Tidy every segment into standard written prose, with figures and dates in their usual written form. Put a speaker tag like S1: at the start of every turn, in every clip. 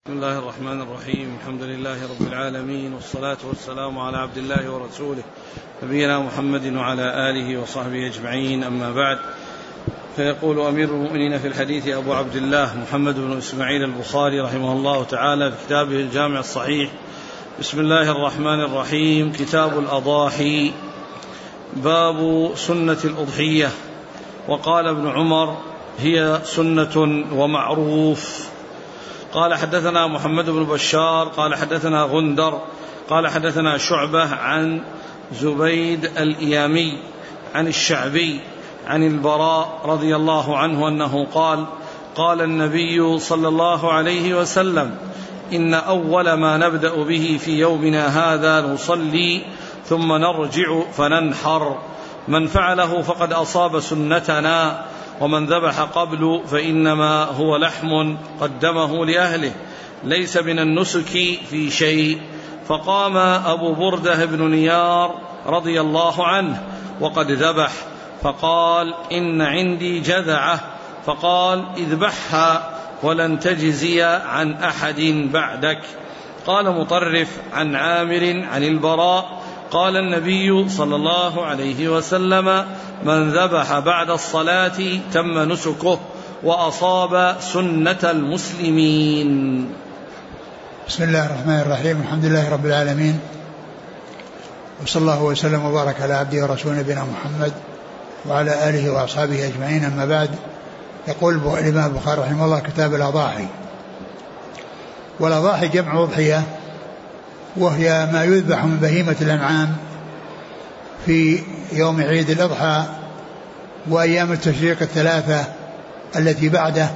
S1: بسم الله الرحمن الرحيم. الحمد لله رب العالمين، والصلاة والسلام على عبد الله ورسوله نبينا محمد وعلى آله وصحبه أجمعين، أما بعد. فيقول أمير المؤمنين في الحديث أبو عبد الله محمد بن إسماعيل البخاري رحمه الله تعالى في كتابه الجامع الصحيح: بسم الله الرحمن الرحيم. كتاب الأضاحي. باب سنة الأضحية. وقال ابن عمر: هي سنة ومعروف. قال حدثنا محمد بن بشار قال حدثنا غندر قال حدثنا شعبة عن زبيد الإيامي عن الشعبي عن البراء رضي الله عنه أنه قال: قال النبي صلى الله عليه وسلم: إن أول ما نبدأ به في يومنا هذا نصلي ثم نرجع فننحر، من فعله فقد أصاب سنتنا، ومن ذبح قبل فإنما هو لحم قدمه لأهله، ليس من النسك في شيء. فقام أبو بردة بن نيار رضي الله عنه وقد ذبح، فقال: إن عندي جذعة. فقال: اذبحها ولن تجزي عن أحد بعدك. قال مطرف عن عامر عن البراء: قال النبي صلى الله عليه وسلم: من ذبح بعد الصلاة تم نسكه وأصاب سنة المسلمين.
S2: بسم الله الرحمن الرحيم. الحمد لله رب العالمين، وصلى الله وسلم وبارك على عبده ورسوله نبينا محمد وعلى آله وأصحابه أجمعين، أما بعد. يقول الإمام البخاري رحمه الله: كتاب الأضاحي. والأضاحي جمع أضحية، وهي ما يذبح من بهيمة الأنعام في يوم عيد الأضحى وأيام التشريق الثلاثة التي بعده،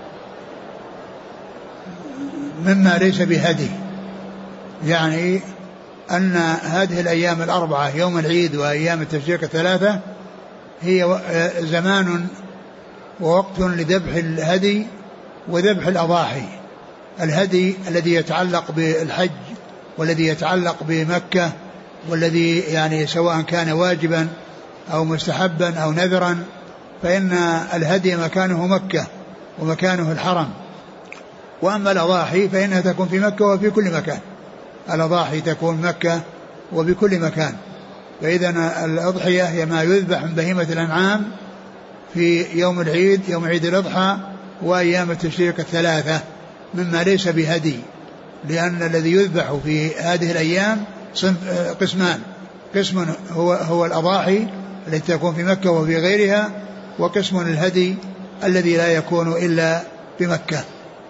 S2: مما ليس بهدي، يعني أن هذه الأيام الأربعة يوم العيد وأيام التشريق الثلاثة هي زمان ووقت لذبح الهدي وذبح الأضاحي. الهدي الذي يتعلق بالحج والذي يتعلق بمكة، والذي يعني سواء كان واجبا أو مستحبا أو نذرا، فإن الهدي مكانه مكة ومكانه الحرم. وأما الأضاحي فإنها تكون في مكة وفي كل مكان. الأضاحي تكون مكة وبكل مكان. فإذا الأضحية هي ما يذبح من بهيمة الأنعام في يوم العيد، يوم عيد الأضحى وأيام التشريق الثلاثة، مما ليس بهدي، لأن الذي يذبح في هذه الأيام قسمان: قسم هو الأضاحي التي تكون في مكة وفي غيرها، وقسم الهدي الذي لا يكون إلا بمكة.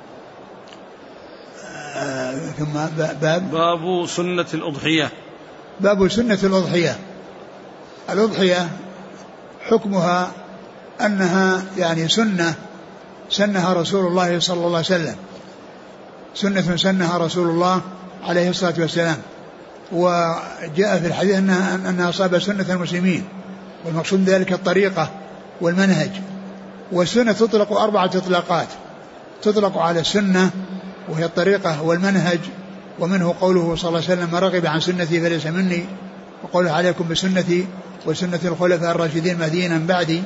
S2: ثم
S1: باب سنة الأضحية.
S2: باب سنة الأضحية. الأضحية حكمها أنها يعني سنة سنها رسول الله صلى الله عليه وسلم، سنة سنها رسول الله عليه الصلاة والسلام. وجاء في الحديث أنها أصاب سنة المسلمين، والمقصود ذلك الطريقة والمنهج. والسنة تطلق 4 إطلاقات: تطلق على السنة وهي الطريقة والمنهج، ومنه قوله صلى الله عليه وسلم: ما رغب عن سنتي فليس مني، وقوله: عليكم بسنتي وسنة الخلفاء الراشدين المهديين من بعدي.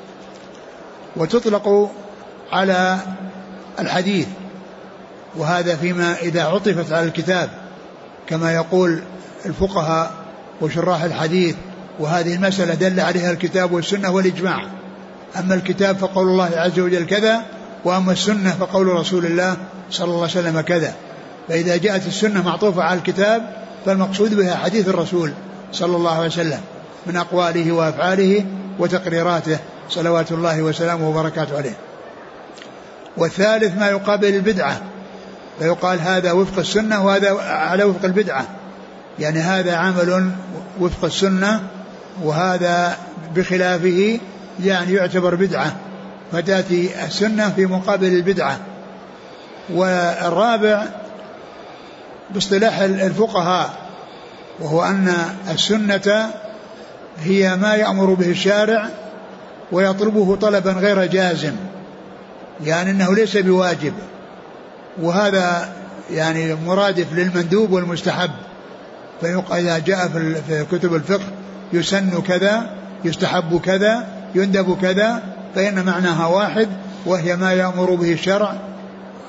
S2: وتطلق على الحديث، وهذا فيما إذا عطفت على الكتاب، كما يقول الفقهاء وشراح الحديث: وهذه المسألة دل عليها الكتاب والسنة والإجماع. أما الكتاب فقول الله عز وجل كذا، وأما السنة فقول رسول الله صلى الله عليه وسلم كذا. فإذا جاءت السنة معطوفة على الكتاب فالمقصود بها حديث الرسول صلى الله عليه وسلم من أقواله وأفعاله وتقريراته صلوات الله وسلامه وبركاته عليه. والثالث ما يقابل البدعة، فيقال هذا وفق السنة وهذا على وفق البدعة، يعني هذا عمل وفق السنة وهذا بخلافه، يعني يعتبر بدعة، فتأتي السنة في مقابل البدعة. والرابع باصطلاح الفقهاء، وهو أن السنة هي ما يأمر به الشارع ويطلبه طلبا غير جازم، يعني أنه ليس بواجب، وهذا يعني مرادف للمندوب والمستحب. فإذا جاء في كتب الفقه يسن كذا، يستحب كذا، يندب كذا، فإن معناها واحد، وهي ما يأمر به الشرع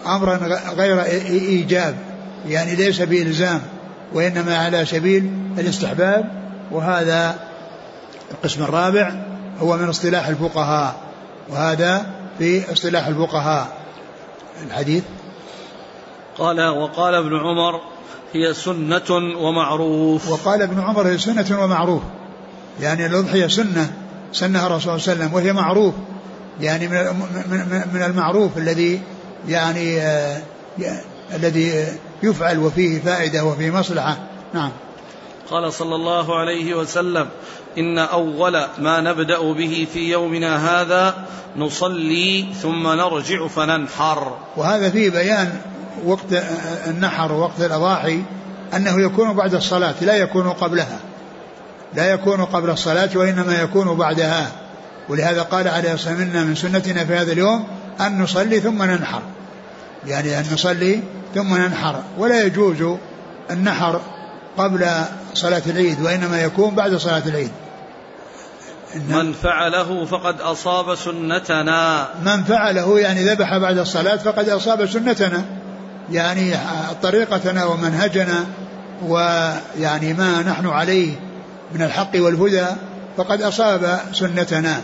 S2: أمرا غير إيجاب، يعني ليس بإلزام، وإنما على سبيل الاستحباب. وهذا القسم الرابع هو من اصطلاح الفقهاء، وهذا في اصطلاح الفقهاء. الحديث
S1: قال وقال ابن عمر هي سنة ومعروف.
S2: وقال ابن عمر هي سنة ومعروف، يعني الأضحية سنها الرسول صلى الله عليه وسلم، وهي معروف، يعني من المعروف الذي يعني الذي يفعل وفيه فائدة وفيه مصلحة. نعم.
S1: قال صلى الله عليه وسلم إن أول ما نبدأ به في يومنا هذا نصلي ثم نرجع فننحر.
S2: وهذا فيه بيان وقت النحر ووقت الأضاحي أنه يكون بعد الصلاة، لا يكون قبلها، لا يكون قبل الصلاة، وإنما يكون بعدها. ولهذا قال عليه الصلاة والسلام من سنتنا في هذا اليوم أن نصلي ثم ننحر، يعني أن نصلي ثم ننحر، ولا يجوز النحر قبل صلاة العيد، وإنما يكون بعد صلاة العيد.
S1: من فعله فقد أصاب سنتنا.
S2: من فعله يعني ذبح بعد الصلاة فقد أصاب سنتنا، يعني طريقتنا ومنهجنا، ويعني ما نحن عليه من الحق والهدى، فقد أصاب سنتنا.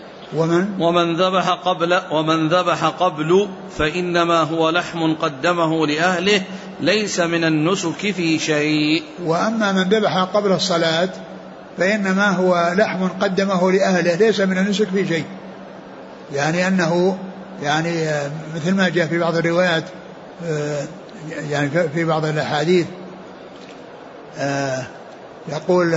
S1: ومن ذبح قبل فإنما هو لحم قدمه لأهله ليس من النسك في شيء.
S2: وأما من ذبح قبل الصلاة فإنما هو لحم قدمه لأهله ليس من النسك في شيء، يعني أنه يعني مثل ما جاء في بعض الروايات، يعني في بعض الأحاديث يقول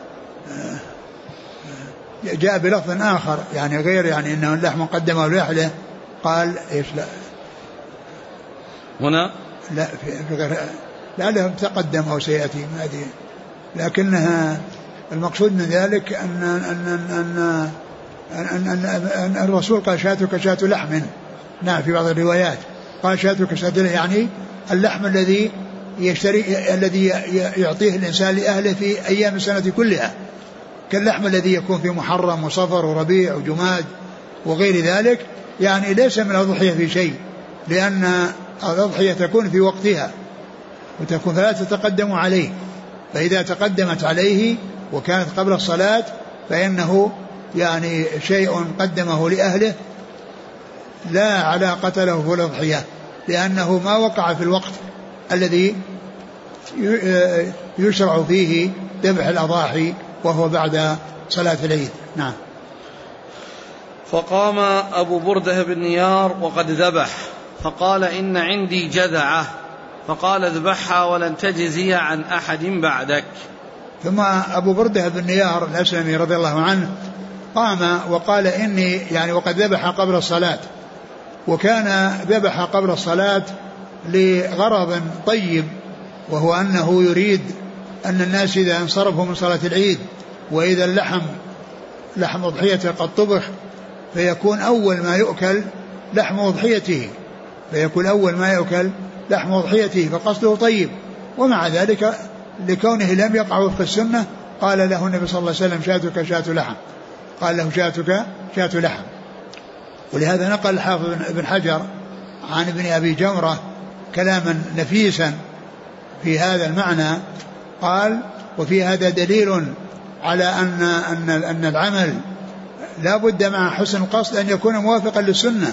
S2: جاء بلفظ آخر يعني غير يعني أنه اللحم قدمه لأهله، قال إيش؟ لا
S1: هنا
S2: لا في غير، لا لهم تقدم أو سيأتي ما أدري، لكنها المقصود من ذلك أن الرسول قال شاتك شات لحم. نعم في بعض الروايات قال شاتك شات، يعني اللحم الذي الذي يعطيه الإنسان لأهله في أيام السنة كلها، كاللحم الذي يكون في محرم وصفر وربيع وجماد وغير ذلك، يعني ليس من الأضحية في شيء، لأن الأضحية تكون في وقتها وتكون فلا تتقدم عليه، فإذا تقدمت عليه وكانت قبل الصلاة فإنه يعني شيء قدمه لأهله لا علاقة له في الأضحية، لأنه ما وقع في الوقت الذي يشرع فيه ذبح الأضاحي وهو بعد صلاة العيد. نعم.
S1: فقام أبو بردة بن نيار وقد ذبح فقال إن عندي جذعة، فقال اذبحها ولن تجزي عن أحد بعدك.
S2: ثم أبو بردة بن نيار الأسلمي رضي الله عنه قام وقال إني يعني وقد ذبح قبل الصلاة، وكان ذبح قبل الصلاة لغرض طيب، وهو أنه يريد أن الناس إذا انصرفوا من صلاة العيد وإذا لحم أضحيته قد طبخ فيكون أول ما يؤكل لحم أضحيته، فقصده طيب. ومع ذلك لكونه لم يقع وفق السنة قال له النبي صلى الله عليه وسلم شاتك شات لحم، قال له شاتك شات لحم. ولهذا نقل الحافظ ابن حجر عن ابن أبي جمرة كلاما نفيسا في هذا المعنى، قال وفي هذا دليل على أن العمل لا بد مع حسن القصد أن يكون موافقا للسنة،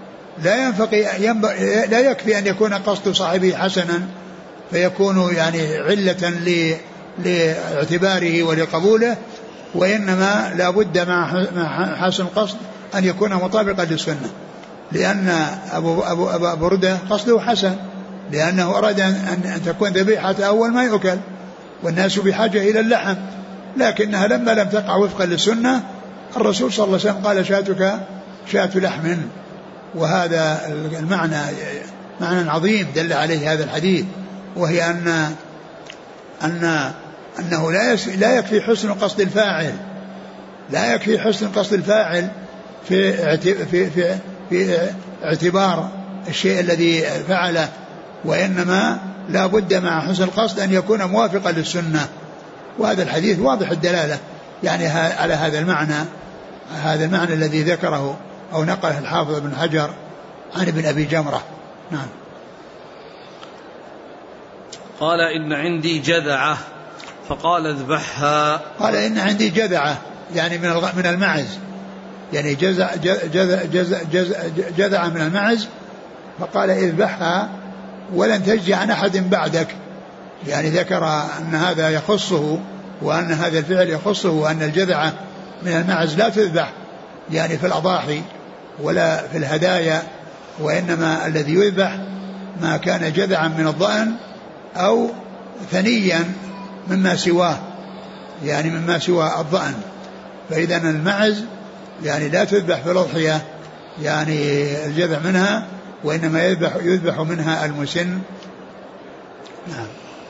S2: لا يكفي أن يكون قصد صاحبه حسنا فيكون يعني علة لاعتباره ولقبوله، وإنما لا بد مع حسن القصد أن يكون مطابقا للسنة، لأن أبو بردة قصده حسن، لأنه أراد أن تكون ذبيحة أول ما يؤكل والناس بحاجة إلى اللحم، لكنها لما لم تقع وفقا للسنة الرسول صلى الله عليه وسلم قال شاتك شات لحم. وهذا المعنى معنى عظيم دل عليه هذا الحديث، وهي أنه لا يكفي حسن قصد الفاعل، في اعتبار الشيء الذي فعله، وإنما لا بد مع حسن القصد أن يكون موافقا للسنة. وهذا الحديث واضح الدلالة يعني على هذا المعنى الذي ذكره أو نقله الحافظ ابن حجر عن ابن أبي جمرة. نعم.
S1: قال إن عندي جذعة فقال اذبحها.
S2: قال إن عندي جذعة يعني من المعز، يعني جذعة من المعز، فقال اذبحها ولن تجزي عن أحد بعدك، يعني ذكر أن هذا يخصه وأن هذا الفعل يخصه، وأن الجذعة من المعز لا تذبح يعني في الأضاحي ولا في الهدايا، وإنما الذي يذبح ما كان جذعا من الضأن أو ثنيا مما سواه، يعني مما سوى الضأن. فإذا المعز يعني لا تذبح في الأضحية يعني الجذع منها، وإنما يذبح منها المسن. نعم.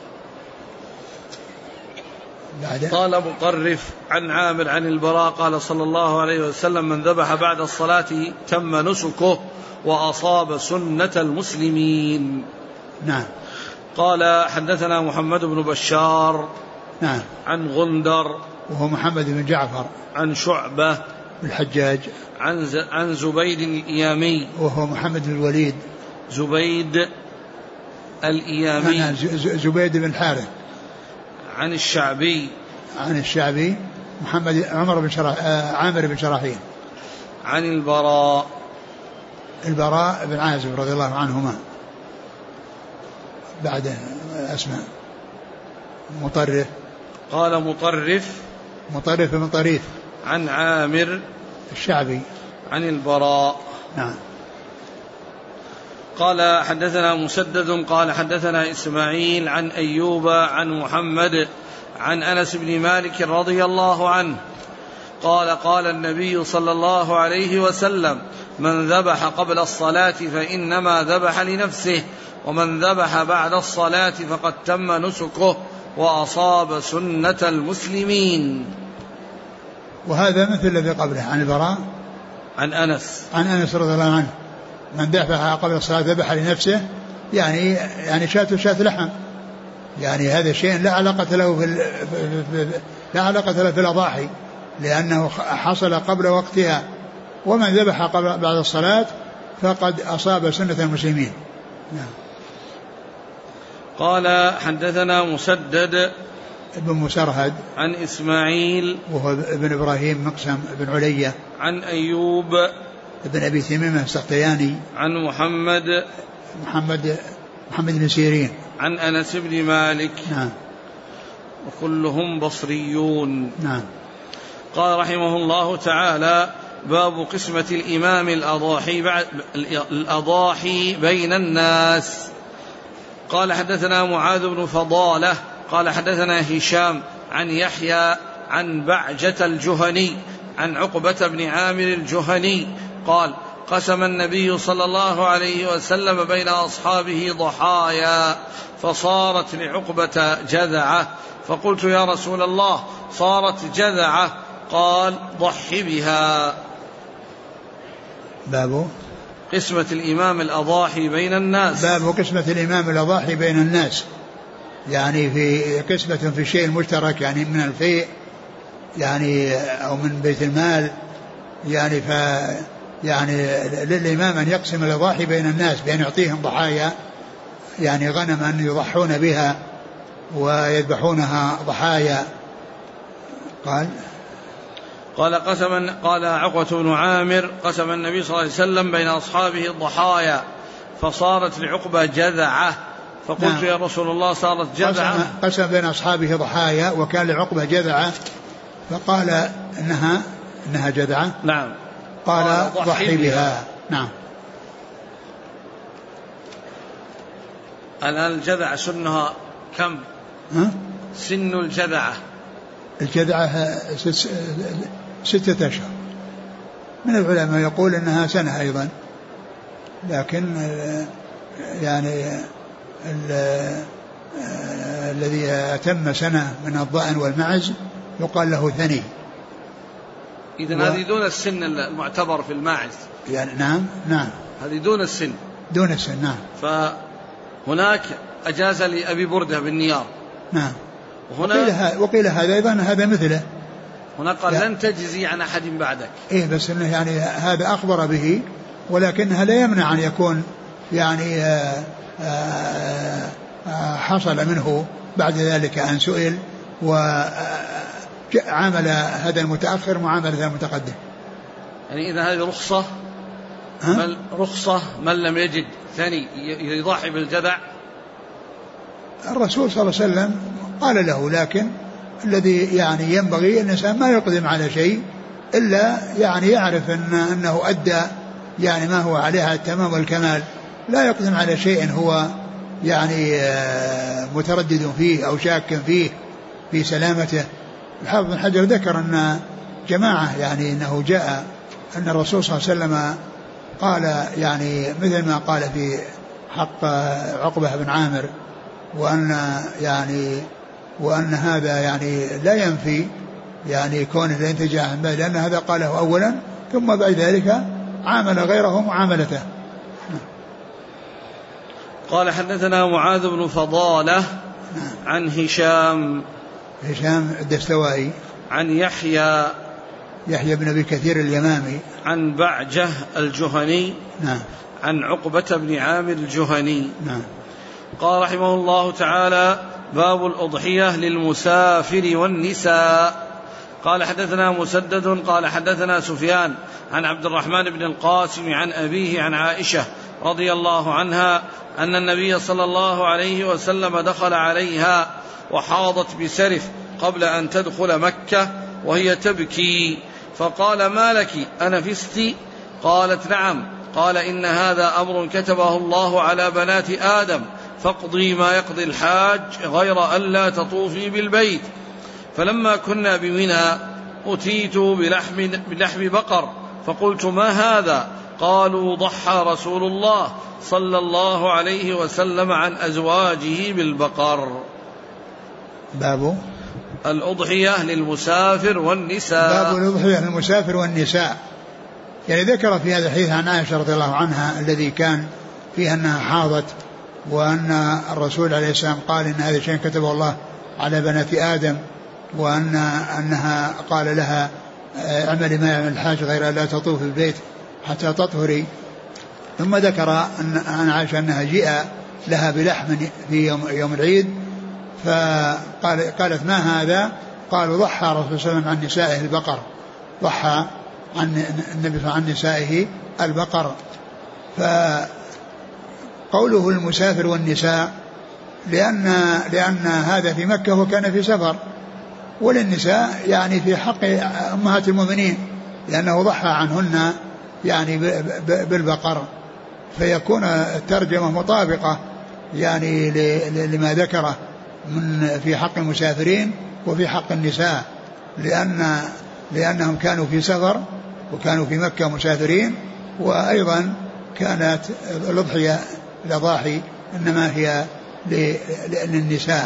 S1: قال مطرف عن عامر عن البراء قال صلى الله عليه وسلم من ذبح بعد الصلاة تم نسكه وأصاب سنة المسلمين.
S2: نعم.
S1: قال حدثنا محمد بن بشار
S2: نعم
S1: عن غندر
S2: وهو محمد بن جعفر
S1: عن شعبة
S2: الحجاج
S1: عن زبيد الإيامي
S2: وهو محمد بن الوليد
S1: زبيد الإيامي
S2: زبيد بن الحارث
S1: عن الشعبي
S2: محمد عامر بن شراحيل
S1: عن
S2: البراء بن عازب رضي الله عنهما. بعد أسماء مطرف
S1: قال مطرف
S2: بن طريف
S1: عن عامر
S2: الشعبي عن
S1: البراء.
S2: نعم.
S1: قال حدثنا مسدد قال حدثنا إسماعيل عن أيوب عن محمد عن أنس بن مالك رضي الله عنه قال قال النبي صلى الله عليه وسلم من ذبح قبل الصلاة فإنما ذبح لنفسه ومن ذبح بعد الصلاة فقد تم نسكه وأصاب سنة المسلمين.
S2: وهذا مثل الذي قبله عن البراء
S1: عن أنس
S2: رضي الله عنه من ذبح قبل الصلاة ذبح لنفسه يعني شاة لحم، يعني هذا شيء لا علاقة له في الأضاحي لأنه حصل قبل وقتها، ومن ذبح بعد الصلاة فقد أصاب سنة المسلمين. نعم.
S1: قال حدثنا مسدد
S2: ابن مسرهد
S1: عن إسماعيل
S2: وهو ابن إبراهيم مقسم ابن علية
S1: عن أيوب
S2: ابن أبي تميمة السختياني
S1: عن محمد
S2: بن سيرين
S1: عن أنس بن مالك.
S2: نعم.
S1: وكلهم بصريون.
S2: نعم.
S1: قال رحمه الله تعالى باب قسمة الإمام الأضاحي بين الناس. قال حدثنا معاذ بن فضالة قال حدثنا هشام عن يحيى عن بعجة الجهني عن عقبة بن عامر الجهني قال قسم النبي صلى الله عليه وسلم بين أصحابه ضحايا فصارت لعقبة جذعة، فقلت يا رسول الله صارت جذعة، قال ضح بها.
S2: باب
S1: قسمة الإمام الأضاحي بين الناس.
S2: باب قسمة الإمام الأضاحي بين الناس، يعني في قسمة في الشيء المشترك، يعني من الفيء يعني أو من بيت المال، يعني للإمام أن يقسم الأضاحي بين الناس بأن يعطيهم ضحايا، يعني غنما يضحون بها ويذبحونها ضحايا.
S1: قال عقبة بن عامر قسم النبي صلى الله عليه وسلم بين أصحابه الضحايا فصارت لعقبة جذعة، فقلت نعم. يا رسول الله صارت جذعة.
S2: قسم بين أصحابه ضحايا وكان لعقبة جذعة، فقال إنها جذعة.
S1: نعم.
S2: قال ضحي بها. نعم.
S1: الآن الجذعة سنها كم؟ سن
S2: الجذعة 6 أشهر. من العلماء يقول إنها سنة أيضا، لكن يعني الذي أتم سنة من الضأن والمعز يقال له ثني.
S1: إذن هذه دون السن المعتبر في الماعز
S2: يعني. نعم
S1: هذه دون السن.
S2: نعم.
S1: فهناك أجاز لأبي بردة بالنيار.
S2: نعم. وقيل هذا أيضا هذا مثله.
S1: هنا قال لن تجزي عن أحد بعدك.
S2: بس إنه يعني هذا أخبر به، ولكنها لا يمنع أن يكون يعني حصل منه بعد ذلك أن سئل وعامل هذا المتأخر معاملة المتقدم.
S1: يعني إذا هذه رخصة من لم يجد ثاني يضحي بالجذع.
S2: الرسول صلى الله عليه وسلم قال له، لكن الذي يعني ينبغي الإنسان ما يقدم على شيء إلا يعني يعرف أنه أدى يعني ما هو عليها التمام والكمال، لا يقدم على شيء هو يعني متردد فيه أو شاك فيه في سلامته. الحافظ بن حجر ذكر أن جماعة يعني أنه جاء أن الرسول صلى الله عليه وسلم قال يعني مثل ما قال في حق عقبة بن عامر، وأن هذا يعني لا ينفي يعني كونه لا ينتج عن باله، لأن هذا قاله أولا ثم بعد ذلك عامل غيره معاملته.
S1: قال حدثنا معاذ بن فضالة عن هشام
S2: الدستوائي عن
S1: يحيى
S2: بن أبي كثير اليمامي
S1: عن بعجة الجهني عن عقبة بن عامر الجهني. قال رحمه الله تعالى: باب الأضحية للمسافر والنساء. قال حدثنا مسدد قال حدثنا سفيان عن عبد الرحمن بن القاسم عن أبيه عن عائشة رضي الله عنها أن النبي صلى الله عليه وسلم دخل عليها وحاضت بسرف قبل أن تدخل مكة وهي تبكي، فقال: ما لك أنفست؟ قالت: نعم. قال: إن هذا أمر كتبه الله على بنات آدم، فاقضي ما يقضي الحاج غير ألا تطوفي بالبيت. فلما كنا بمنى أتيت بلحم بقر، فقلت: ما هذا؟ قالوا: ضحى رسول الله صلى الله عليه وسلم عن أزواجه بالبقر.
S2: باب
S1: الأضحية للمسافر والنساء.
S2: باب الأضحية للمسافر والنساء. يعني ذكر في هذا الحديث عن عائشة رضي الله عنها الذي كان فيه أنها حاضت، وأن الرسول عليه السلام قال إن هذا شيء كتبه الله على بنات آدم، وأنها قال لها: اعملي ما يعمل الحاج غير لا تطوف البيت حتى تطهري. ثم ذكر عن عائشة أنها جاء لها بلحم في يوم العيد، فقالت: ما هذا؟ قالوا: ضحى رسول الله صلى الله عليه وسلم عن نسائه البقر. ضحى عن النبي عن نسائه البقر. فقوله المسافر والنساء لأن هذا في مكة وكان في سفر، وللنساء يعني في حق أمهات المؤمنين لأنه ضحى عنهن يعني بالبقر، فيكون الترجمة مطابقة يعني لما ذكره من في حق المسافرين وفي حق النساء، لأنهم كانوا في سفر وكانوا في مكة مسافرين، وأيضا كانت الأضاحي إنما هي للنساء.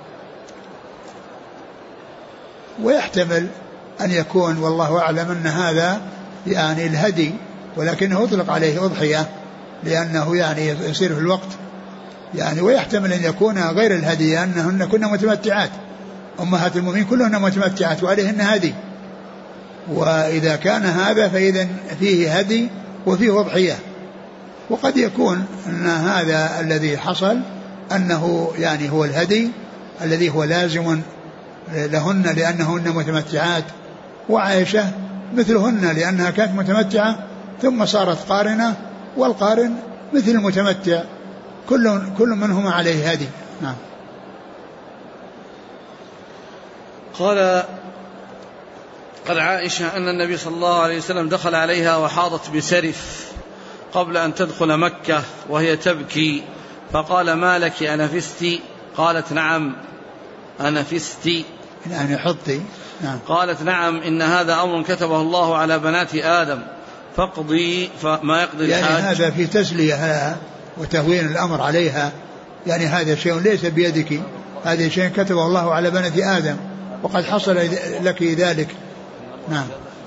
S2: ويحتمل أن يكون والله أعلم أن هذا يعني الهدي، ولكنه يطلق عليه أضحية لأنه يعني يصير في الوقت يعني. ويحتمل أن يكون غير الهدي لأنهن كنا متمتعات، أمهات المؤمنين كلهن متمتعات وعليهن هدي، وإذا كان هذا فإذا فيه هدي وفيه أضحية. وقد يكون أن هذا الذي حصل أنه يعني هو الهدي الذي هو لازم لهن لأنهن متمتعات، وعائشة مثلهن لأنها كانت متمتعة ثم صارت قارنة، والقارن مثل المتمتع، كل منهما عليه هدي. نعم.
S1: قال عائشة أن النبي صلى الله عليه وسلم دخل عليها وحاضت بسرف قبل أن تدخل مكة وهي تبكي، فقال: ما لك أنفست؟ قالت: نعم أنفست
S2: يعني حطي. نعم.
S1: قالت: نعم، إن هذا أمر كتبه الله على بنات آدم، فاقضي ما يقضي الحاج.
S2: يعني هذا في تسلية وتهوين الأمر عليها، يعني هذا شيء ليس بيدك، هذا شيء كتبه الله على بنات آدم وقد حصل لك ذلك. نعم.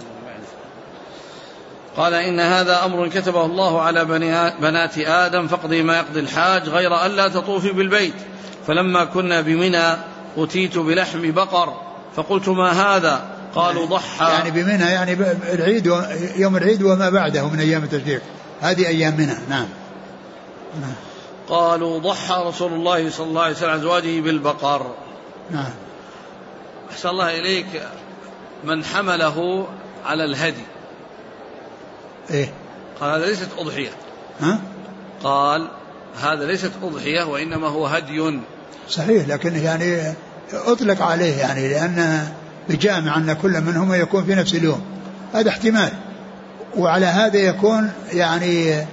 S1: قال: إن هذا أمر كتبه الله على بنات آدم، فاقضي ما يقضي الحاج غير ألا تطوفي بالبيت. فلما كنا بمنى أتيت بلحم بقر، فقلت: ما هذا؟ قالوا: ضحى.
S2: يعني بمنى يعني العيد، يوم العيد وما بعده من أيام التشريق، هذه أيام منى. نعم.
S1: قالوا ضحى رسول الله صلى الله عليه وسلم عن أزواجه بالبقر.
S2: نعم.
S1: أحسن الله إليك، من حمله على الهدي
S2: إيه؟
S1: قال هذا ليست أضحية.
S2: ها؟
S1: قال هذا ليست أضحية وإنما هو هدي.
S2: صحيح، لكن يعني أطلق عليه يعني لأن بجامع أن كل منهما يكون في نفس اليوم، هذا احتمال. وعلى هذا يكون يعني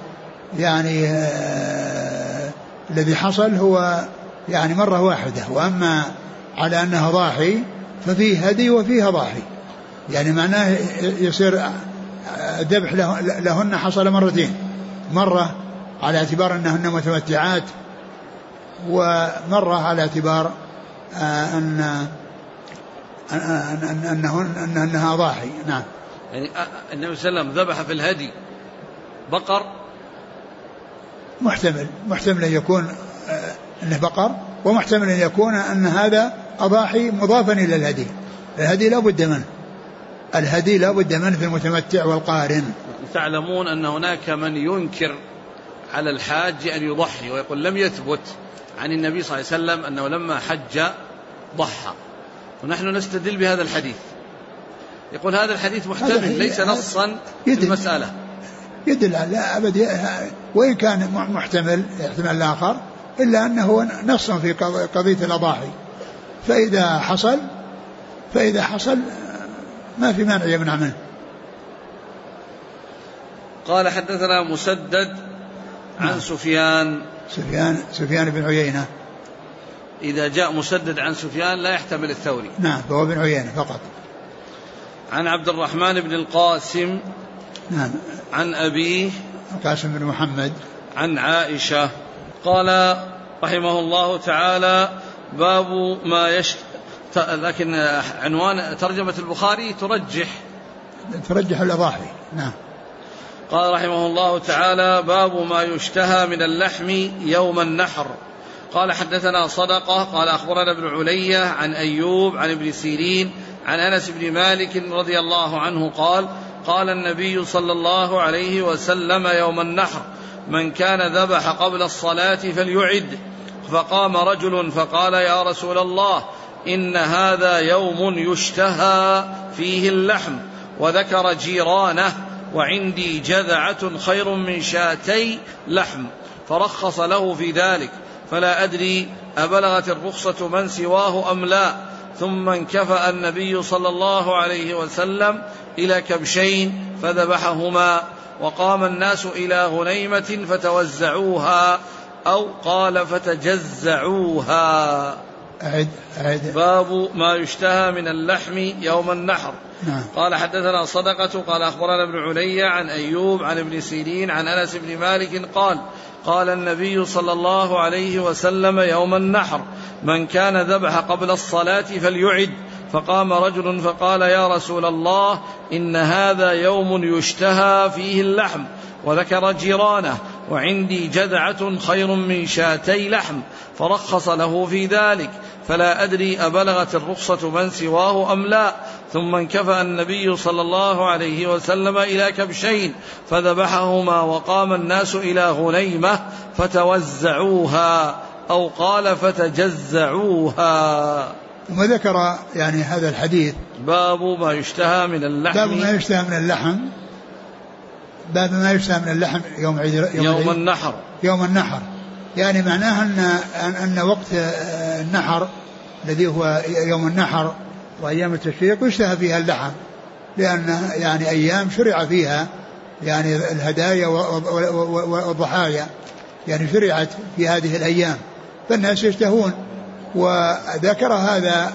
S2: الذي حصل هو يعني مرة واحدة. وأما على أنها ضاحي ففيه هدي وفيها ضاحي، يعني معناه يصير ذبح لهن حصل مرتين، مرة على اعتبار أنهن متمتعات، ومرة على اعتبار أنها ضاحي. نعم.
S1: يعني النبي صلى الله عليه وسلم ذبح في الهدي بقر،
S2: محتمل أن يكون أنه بقر، ومحتمل أن يكون أن هذا أضاحي مضافا إلى الهدي. الهدي لا بد منه، الهدي لا بد منه في المتمتع والقارن.
S1: تعلمون أن هناك من ينكر على الحاج أن يضحي ويقول لم يثبت عن النبي صلى الله عليه وسلم أنه لما حج ضحى، ونحن نستدل بهذا الحديث. يقول هذا الحديث محتمل ليس نصا في المسألة،
S2: يدل على أبد، وإن كان محتمل احتمال الآخر، إلا أنه نص في قضية الأضاحي. فإذا حصل ما في مانع يمنع منه.
S1: قال حدثنا مسدد عن سفيان
S2: بن عيينة.
S1: إذا جاء مسدد عن سفيان لا يحتمل الثوري.
S2: نعم، فهو بن عيينة فقط.
S1: عن عبد الرحمن بن القاسم.
S2: نعم.
S1: عن أبيه
S2: القاسم بن محمد.
S1: عن عائشة. قال رحمه الله تعالى باب ما لكن عنوان ترجمة البخاري ترجح
S2: الأضاحي. نعم.
S1: قال رحمه الله تعالى باب ما يشتهى من اللحم يوم النحر. قال حدثنا صدقة قال أخبرنا ابن علية عن أيوب عن ابن سيرين عن أنس بن مالك رضي الله عنه قال قال النبي صلى الله عليه وسلم يوم النحر من كان ذبح قبل الصلاة فليعد. فقام رجل فقال يا رسول الله إن هذا يوم يشتهى فيه اللحم، وذكر جيرانه، وعندي جذعة خير من شاتي لحم، فرخص له في ذلك، فلا أدري أبلغت الرخصة من سواه أم لا. ثم انكفأ النبي صلى الله عليه وسلم إلى كبشين فذبحهما، وقام الناس إلى غنيمة فتوزعوها، أو قال فتجزعوها.
S2: أعد.
S1: باب ما يشتهى من اللحم يوم النحر.
S2: نعم.
S1: قال حدثنا صدقة قال أخبرنا ابن علية عن أيوب عن ابن سيرين عن أنس بن مالك قال قال النبي صلى الله عليه وسلم يوم النحر من كان ذبح قبل الصلاة فليعد. فقام رجل فقال يا رسول الله إن هذا يوم يشتهى فيه اللحم، وذكر جيرانه، وعندي جذعة خير من شاتي لحم، فرخص له في ذلك، فلا أدري أبلغت الرخصة من سواه أم لا. ثم انكفأ النبي صلى الله عليه وسلم إلى كبشين فذبحهما، وقام الناس إلى غنيمة فتوزعوها، أو قال فتجزعوها.
S2: ثم ذكر يعني هذا الحديث
S1: باب ما يشتهى من اللحم.
S2: باب ما يشتهى من اللحم يوم النحر. يعني معناها أن وقت النحر الذي هو يوم النحر وأيام التشريق يشتهى فيها اللحم، لأن يعني أيام شرع فيها يعني الهدايا والضحايا، يعني شرعت في هذه الأيام، فالناس يشتهون. وذكر هذا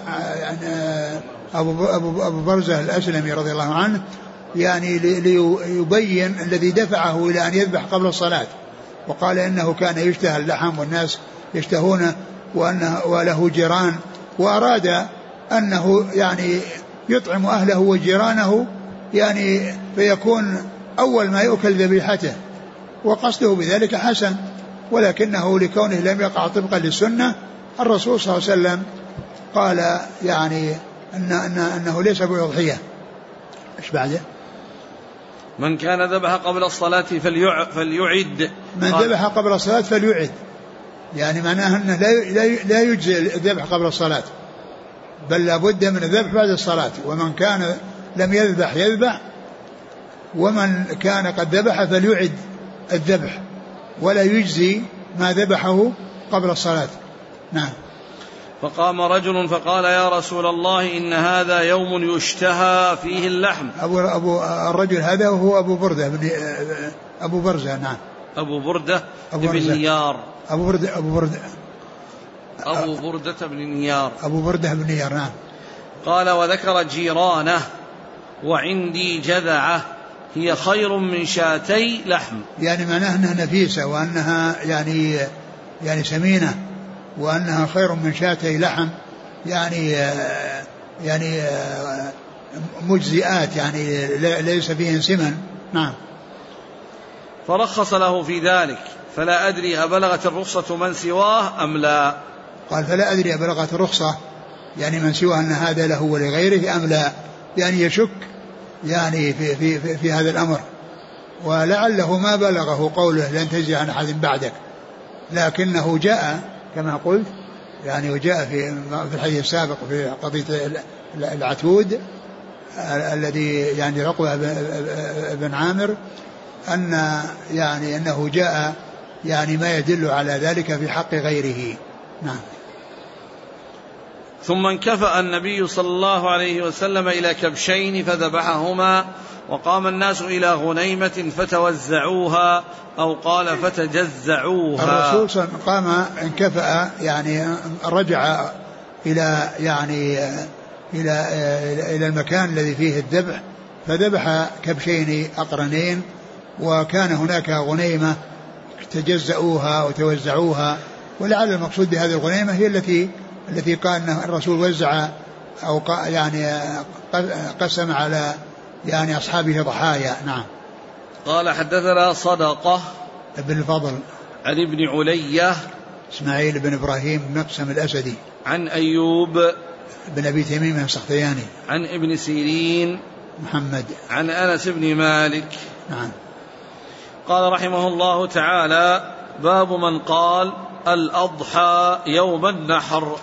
S2: أبو برزة الأسلمي رضي الله عنه، يعني ليبين الذي دفعه إلى أن يذبح قبل الصلاة، وقال إنه كان يشتهى اللحم والناس يشتهونه، وله جيران، وأراد أنه يعني يطعم أهله وجيرانه، يعني فيكون أول ما يؤكل ذبيحته، وقصده بذلك حسن، ولكنه لكونه لم يقع طبقا للسنة. الرسول صلى الله عليه وسلم قال يعني أنه ليس بأضحية. إيش بعده؟
S1: من كان ذبح قبل الصلاة فليعد.
S2: من ذبح قبل الصلاة فليعد، يعني معناه أنه لا يجزي الذبح قبل الصلاة، بل لابد من الذبح بعد الصلاة. ومن كان لم يذبح ومن كان قد ذبح فليعد الذبح، ولا يجزي ما ذبحه قبل الصلاة. نعم.
S1: فقام رجل فقال يا رسول الله إن هذا يوم يشتهى فيه اللحم.
S2: الرجل هذا هو أبو بردة أبو برزة. نعم.
S1: أبو بردة بن نيار.
S2: أبو بردة بن نيار. نعم.
S1: قال وذكر جيرانه وعندي جذعة هي خير من شاتي لحم.
S2: يعني معناها أنها نفيسة وأنها يعني سمينة وأنها خير من شاتي لحم، يعني مجزئات، يعني ليس فيهن سمن. نعم.
S1: فرخص له في ذلك فلا أدري أبلغت الرخصة من سواه أم لا.
S2: قال فلا أدري أبلغت الرخصة يعني من سواه أن هذا له ولغيره أم لا، يعني يشك يعني في هذا الأمر، ولعله ما بلغه قوله لن تجزي عن أحد بعدك، لكنه جاء كما قلت يعني، وجاء في الحديث السابق في قضية العتود الذي يعني عقبة بن عامر أن يعني أنه جاء يعني ما يدل على ذلك في حق غيره. نعم.
S1: ثم انكفأ النبي صلى الله عليه وسلم إلى كبشين فذبحهما، وقام الناس إلى غنيمة فتوزعوها أو قال فتجزعوها.
S2: الرسول صلى الله عليه وسلم قام انكفأ يعني رجع إلى يعني إلى المكان الذي فيه الذبح، فذبح كبشين أقرنين، وكان هناك غنيمة تجزؤوها وتوزعوها، ولعل المقصود بهذه الغنيمة هي التي قال أن الرسول وزع أو يعني قسم على يعني أصحابه ضحايا. نعم.
S1: قال حدثنا صدقة
S2: ابن الفضل
S1: عن ابن علية
S2: إسماعيل بن إبراهيم مقسم الأسدي
S1: عن أيوب
S2: بن أبي تميم السختياني
S1: عن ابن سيرين
S2: محمد
S1: عن أنس بن مالك.
S2: نعم.
S1: قال رحمه الله تعالى باب من قال الأضحى يوم النحر.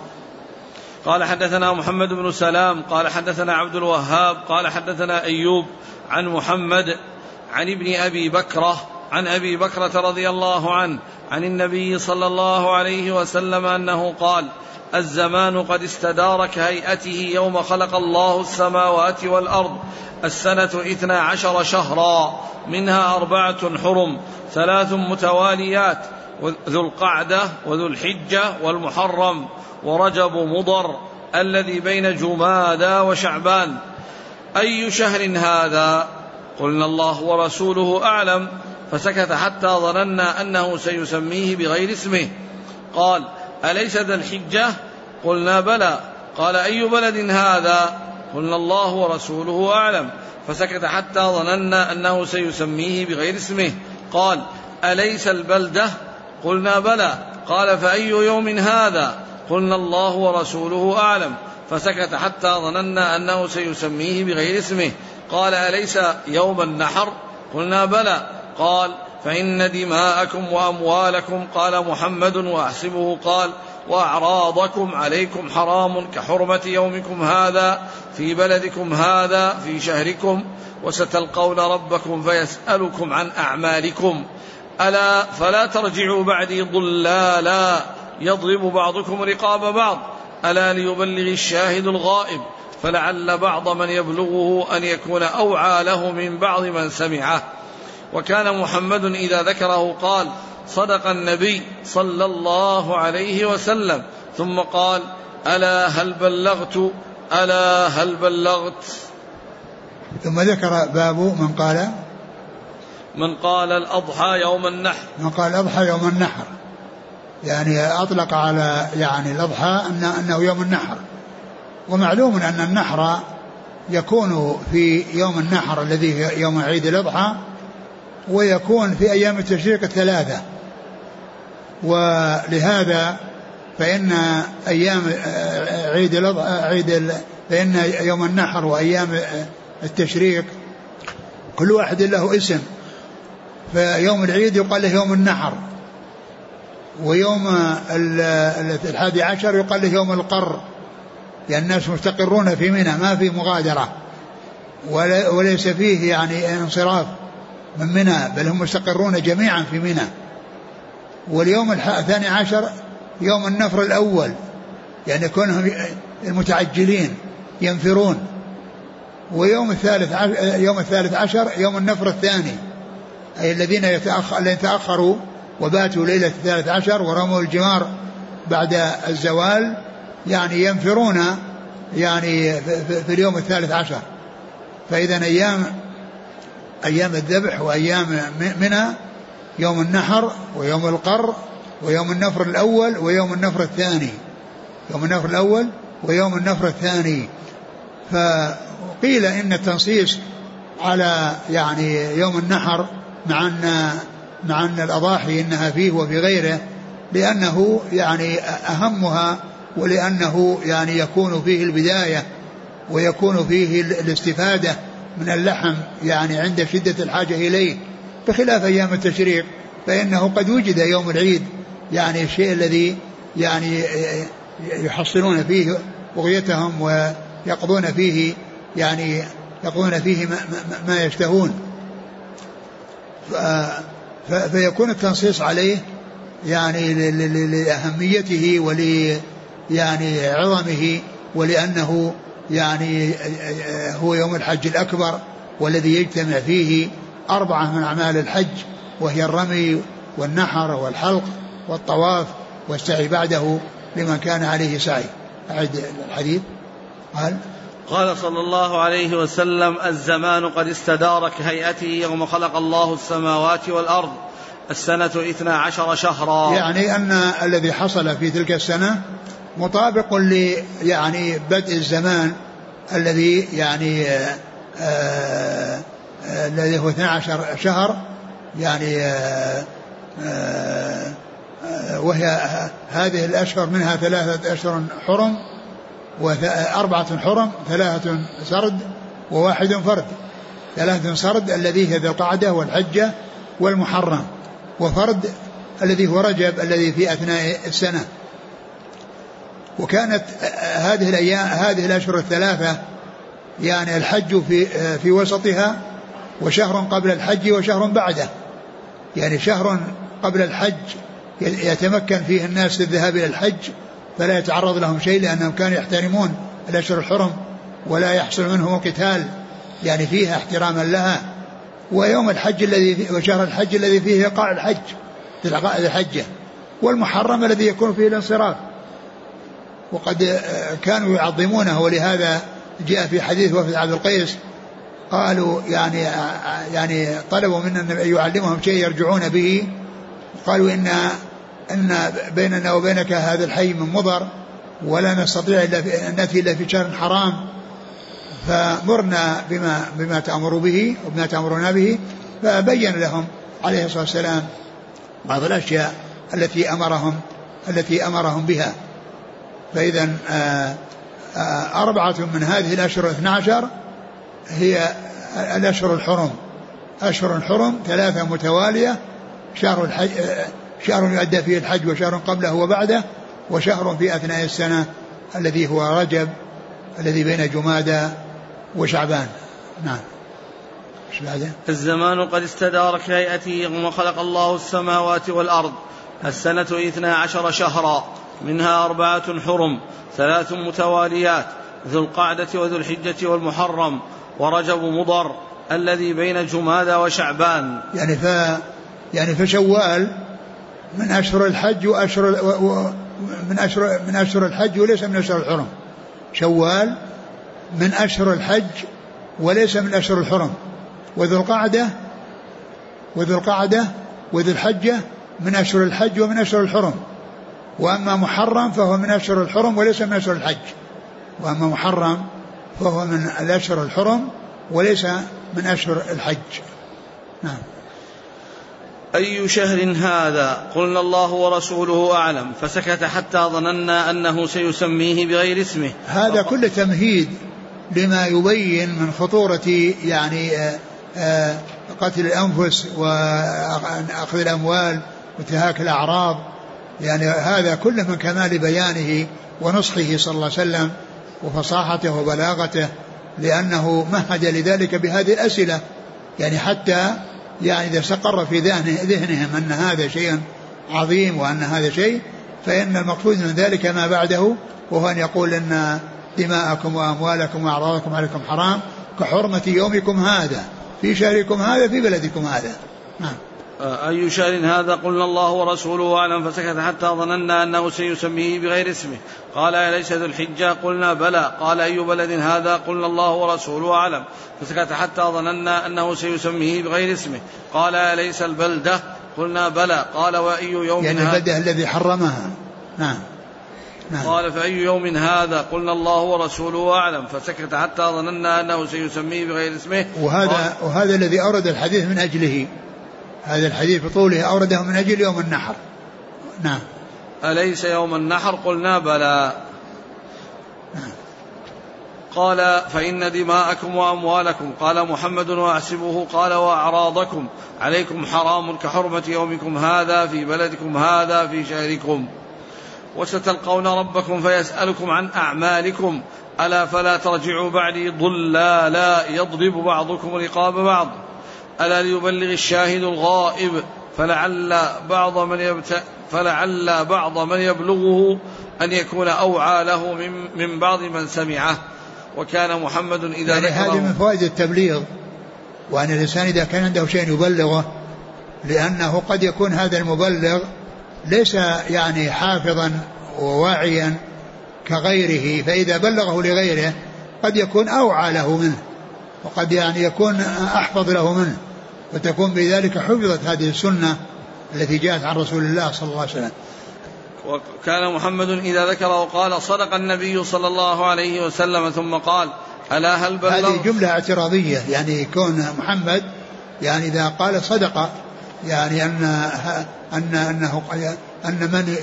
S1: قال حدثنا محمد بن سلام قال حدثنا عبد الوهاب قال حدثنا أيوب عن محمد عن ابن أبي بكرة عن أبي بكرة رضي الله عنه عن النبي صلى الله عليه وسلم أنه قال الزمان قد استدار كهيئته يوم خلق الله السماوات والأرض، السنة 12 شهرا منها 4 حرم 3 متواليات، ذو القعدة وذو الحجة والمحرم ورجب مضر الذي بين جمادى وشعبان. أي شهر هذا؟ قلنا الله ورسوله أعلم، فسكت حتى ظننا أنه سيسميه بغير اسمه. قال أليس ذا الحجة؟ قلنا بلى. قال أي بلد هذا؟ قلنا الله ورسوله أعلم، فسكت حتى ظننا أنه سيسميه بغير اسمه. قال أليس البلدة؟ قلنا بلى. قال فأي يوم هذا؟ قلنا الله ورسوله أعلم، فسكت حتى ظننا أنه سيسميه بغير اسمه. قال أليس يوم النحر؟ قلنا بلى. قال فإن دماءكم وأموالكم، قال محمد وأحسبه قال وأعراضكم عليكم حرام كحرمة يومكم هذا في بلدكم هذا في شهركم، وستلقون ربكم فيسألكم عن أعمالكم. ألا فلا ترجعوا بعدي ضلالا يضرب بعضكم رقاب بعض، ألا ليبلغ الشاهد الغائب، فلعل بعض من يبلغه أن يكون أوعى له من بعض من سمعه. وكان محمد إذا ذكره قال صدق النبي صلى الله عليه وسلم، ثم قال ألا هل بلغت ألا هل بلغت.
S2: ثم ذكر باب
S1: من قال الأضحى يوم النحر.
S2: من قال الأضحى يوم النحر، يعني أطلق على يعني الأضحى أنه يوم النحر، ومعلوم أن النحر يكون في يوم النحر الذي هي يوم عيد الأضحى، ويكون في أيام التشريق 3. ولهذا فإن أيام عيد الأضحى فإن يوم النحر وأيام التشريق كل واحد له اسم، فيوم العيد يقال له يوم النحر، ويوم 11 يقال له يوم القر، لأن الناس مستقرون في منى، ما في مغادرة وليس فيه يعني انصراف من منى، بل هم مستقرون جميعا في منى. واليوم 12 يوم النفر الأول، يعني كونهم المتعجلين ينفرون. ويوم 13 يوم النفر الثاني، أي الذين تأخروا وباتوا ليلة 13 ورموا الجمار بعد الزوال، يعني ينفرون يعني في اليوم 13. فإذا أيام الذبح وأيام منى يوم النحر ويوم القر ويوم النفر الأول ويوم النفر الثاني، يوم النفر الأول ويوم النفر الثاني. فقيل إن التنصيص على يعني يوم النحر مع أن الأضاحي إنها فيه وفي غيره، لأنه يعني أهمها، ولأنه يعني يكون فيه البداية ويكون فيه الاستفادة من اللحم يعني عند شدة الحاجة إليه، بخلاف أيام التشريق فإنه قد وجد يوم العيد يعني الشيء الذي يعني يحصلون فيه بغيتهم ويقضون فيه يعني يقضون فيه ما يشتهون. فيكون التنصيص عليه يعني لأهميته يعني عظمه، ولأنه يعني هو يوم الحج الأكبر والذي يجتمع فيه 4 من أعمال الحج، وهي الرمي والنحر والحلق والطواف والسعي بعده لمن كان عليه سعي. أعد الحديث.
S1: قال صلى الله عليه وسلم: الزمان قد استدار كهيئته يوم خلق الله السماوات والأرض، السنة 12 شهرا. يعني
S2: أن الذي حصل في تلك السنة مطابق يعني بدء الزمان الذي يعني الذي هو 12 شهر، يعني وهي هذه الأشهر منها 3 أشهر حرم و4 حرم، 3 سرد و1 فرد. 3 سرد الذي هي ذي القعدة والحجة والمحرم، وفرد الذي هو رجب الذي في أثناء السنة. وكانت هذه الأيام هذه الأشهر 3 يعني الحج في وسطها، وشهر قبل الحج وشهر بعده، يعني شهر قبل الحج يتمكن فيه الناس الذهاب إلى الحج فلا يتعرض لهم شيء، لأنهم كانوا يحترمون الأشهر الحرم ولا يحصل منهم قتال يعني فيها احتراما لها. ويوم الحج وشهر الحج الذي فيه إيقاع الحج الحجة، والمحرم الذي يكون فيه الانصراف. وقد كانوا يعظمونه، ولهذا جاء في حديث وفد عبد القيس قالوا يعني طلبوا منا أن يعلمهم شيء يرجعون به، قالوا إن بيننا وبينك هذا الحي من مضر، ولا نستطيع أن نأتي إلا في شهر حرام، فمرنا بما تأمر به وبما تأمرنا به. فبين لهم عليه الصلاة والسلام بعض الأشياء التي أمرهم بها. فإذا 4 من هذه الأشهر 12 هي الأشهر الحرم، أشهر الحرم 3 متوالية، شهر يؤدى فيه الحج، وشهر قبله وبعده، وشهر في أثناء السنة الذي هو رجب الذي بين جمادى وشعبان. نعم.
S1: الزمان قد استدار كهيئته يوم خلق الله السماوات والأرض، السنة 12 شهرا، منها 4 حرم، 3 متواليات، ذو القعدة وذو الحجة والمحرم ورجب مضر الذي بين جمادى وشعبان.
S2: يعني فشوال من أشهر الحج من أشهر الحج وليس من أشهر الحرم. شوال من أشهر الحج وليس من أشهر الحرم. وذو القعدة وذو الحجة من أشهر الحج ومن أشهر الحرم. وأما محرم فهو من أشهر الحرم وليس من أشهر الحج. وأما محرم فهو من الأشهر الحرم وليس من أشهر الحج. نعم.
S1: أي شهر هذا؟ قلنا الله ورسوله أعلم، فسكت حتى ظننا أنه سيسميه بغير اسمه.
S2: هذا كل تمهيد لما يبين من خطورة يعني قتل الأنفس وأخذ الأموال وانتهاك الأعراض يعني هذا كله من كمال بيانه ونصحه صلى الله عليه وسلم وفصاحته وبلاغته، لأنه مهد لذلك بهذه الأسئلة، يعني حتى يعني إذا استقر في ذهنهم أن هذا شيء عظيم وأن هذا شيء، فإن المقصود من ذلك ما بعده، وهو أن يقول أن دماءكم وأموالكم وأعراضكم عليكم حرام كحرمة يومكم هذا في شهركم هذا في بلدكم هذا. نعم.
S1: أي شهر هذا؟ قلنا الله ورسوله أعلم، فسكت حتى ظننا أنه سيسميه بغير اسمه. قال أليس ذو الحجة؟ قلنا بلى. قال أي بلد هذا؟ قلنا الله ورسوله أعلم، فسكت حتى ظننا أنه سيسميه بغير اسمه. قال أليس البلدة؟ قلنا بلى. قال وأي يوم
S2: يعني البلدة الذي حرمها. نعم.
S1: نعم. قال فأي يوم هذا؟ قلنا الله ورسوله أعلم، فسكت حتى ظننا أنه سيسميه بغير اسمه.
S2: وهذا الذي أورد الحديث من أجله، هذا الحديث بطوله أورده من أجل يوم النحر. نعم.
S1: أليس يوم النحر؟ قلنا بلى.
S2: نعم.
S1: قال فإن دماءكم وأموالكم، قال محمد وأحسبه، قال وأعراضكم عليكم حرام كحرمة يومكم هذا في بلدكم هذا في شهركم، وستلقون ربكم فيسألكم عن أعمالكم، ألا فلا ترجعوا بعدي ضلالا يضرب بعضكم رقاب بعض، ألا ليبلغ الشاهد الغائب، فلعل بعض من يبلغه أن يكون أوعى له من بعض من سمعه. وكان محمد إذا
S2: يعني هذه من فوائد التبليغ، وأن الإنسان إذا كان عنده شيء يبلغه، لأنه قد يكون هذا المبلغ ليس يعني حافظا وواعيا كغيره، فإذا بلغه لغيره قد يكون أوعى له منه، وقد يعني يكون أحفظ له منه، وتكون بذلك حفظت هذه السنة التي جاءت عن رسول الله صلى الله عليه وسلم.
S1: وكان محمد إذا ذكره قال صدق النبي صلى الله عليه وسلم، ثم قال ألا هل بلغ.
S2: هذه جملة اعتراضية، يعني يكون محمد يعني إذا قال صدق، يعني أن من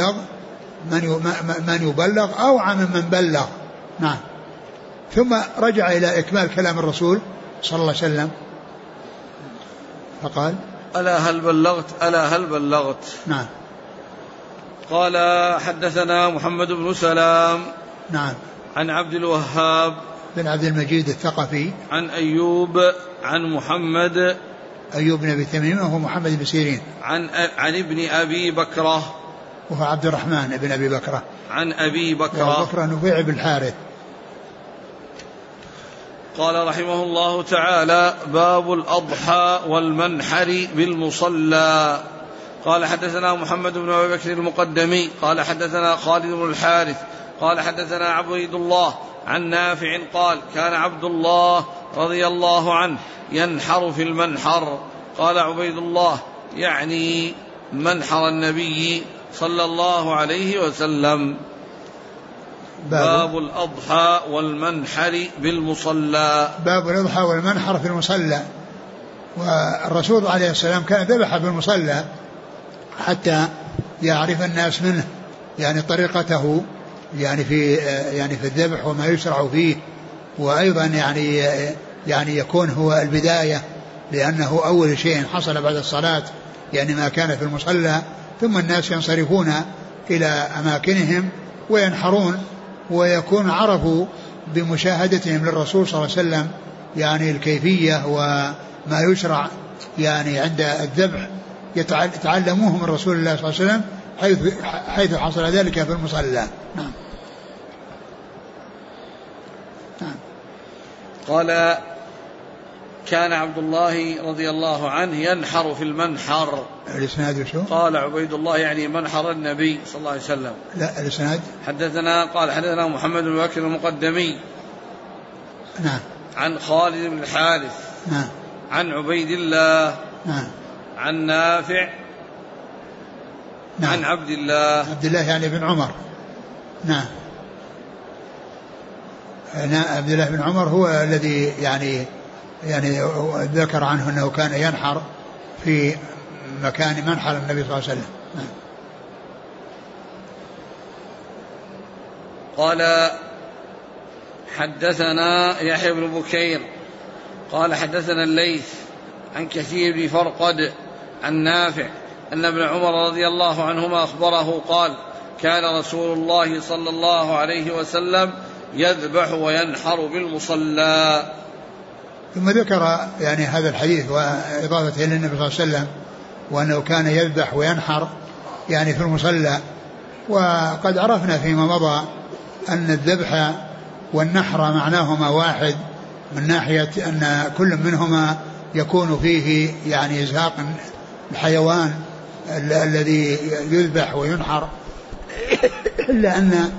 S2: يبلغ أوعى من بلغ. نعم. ثم رجع إلى إكمال كلام الرسول صلى الله عليه وسلم فقال
S1: ألا هل بلغت.
S2: نعم.
S1: قال حدثنا محمد بن سلام.
S2: نعم.
S1: عن عبد الوهاب
S2: بن عبد المجيد الثقفي،
S1: عن أيوب عن محمد
S2: أيوب بن أبي تميم وهو محمد بن سيرين،
S1: عن ابن أبي بكرة
S2: وهو عبد الرحمن بن أبي بكرة،
S1: عن أبي بكرة
S2: نفيع بن الحارث.
S1: قال رحمه الله تعالى باب الأضحى والمنحر بالمصلى. قال حدثنا محمد بن أبي بكر المقدمي قال حدثنا خالد بن الحارث قال حدثنا عبيد الله عن نافع قال كان عبد الله رضي الله عنه ينحر في المنحر. قال عبيد الله يعني منحر النبي صلى الله عليه وسلم. باب الأضحى والمنحر بالمصلى.
S2: باب الأضحى والمنحر في المصلى. والرسول عليه السلام كان ذبح بالمصلى حتى يعرف الناس منه يعني طريقته يعني في الذبح وما يشرع فيه، وأيضا يعني يكون هو البداية، لأنه أول شيء حصل بعد الصلاة يعني ما كان في المصلى، ثم الناس ينصرفون إلى أماكنهم وينحرون، ويكون عرفوا بمشاهدتهم للرسول صلى الله عليه وسلم يعني الكيفية وما يشرع يعني عند الذبح، يتعلموه من رسول الله صلى الله عليه وسلم حيث حصل ذلك في المصلى. نعم.
S1: نعم. قال كان عبد الله رضي الله عنه ينحر في المنحر.
S2: الإسناد شو؟
S1: قال عبيد الله يعني منحر النبي صلى الله عليه وسلم.
S2: لا الإسناد
S1: قال حدثنا محمد بن بكر المقدمي.
S2: نعم.
S1: عن خالد بن الحارث.
S2: نعم.
S1: عن عبيد الله.
S2: نعم.
S1: عن نافع.
S2: نعم.
S1: عن عبد الله
S2: يعني بن عمر. نعم. عبد الله بن عمر هو الذي يعني ذكر عنه أنه كان ينحر في مكان منحر النبي صلى الله عليه وسلم. نعم.
S1: قال حدثنا يحيى بن بكير قال حدثنا الليث عن كثير بن فرقد عن نافع أن ابن عمر رضي الله عنهما أخبره قال كان رسول الله صلى الله عليه وسلم يذبح وينحر بالمصلى.
S2: ثم ذكر يعني هذا الحديث وإضافته إلى النبي صلى الله عليه وسلم وأنه كان يذبح وينحر يعني في المصلى. وقد عرفنا فيما مضى أن الذبح والنحر معناهما واحد من ناحية أن كل منهما يكون فيه يعني إزهاق الحيوان الذي يذبح وينحر، إلا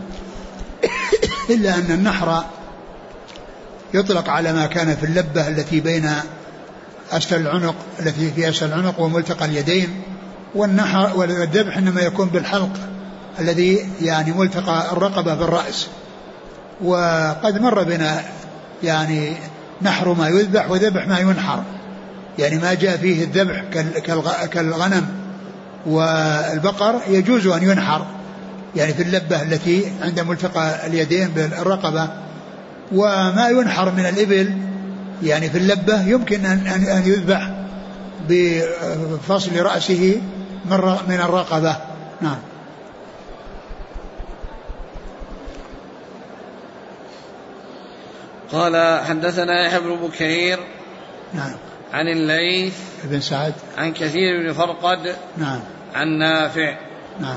S2: أن النحر يطلق على ما كان في اللبة التي بين أسفل العنق، التي في أسفل العنق وملتقى اليدين، والنحر والذبح إنما يكون بالحلق الذي يعني ملتقى الرقبة بالرأس. وقد مر بنا يعني نحر ما يذبح وذبح ما ينحر، يعني ما جاء فيه الذبح كالغنم والبقر يجوز أن ينحر يعني في اللبة التي عند ملتقى اليدين بالرقبة، وما ينحر من الإبل يعني في اللبة يمكن أن يذبح بفصل رأسه من الرقبة. نعم.
S1: قال حدثنا يحيى بن بكير
S2: نعم
S1: عن الليث
S2: بن سعد
S1: عن كثير بن فرقد
S2: نعم
S1: عن نافع
S2: نعم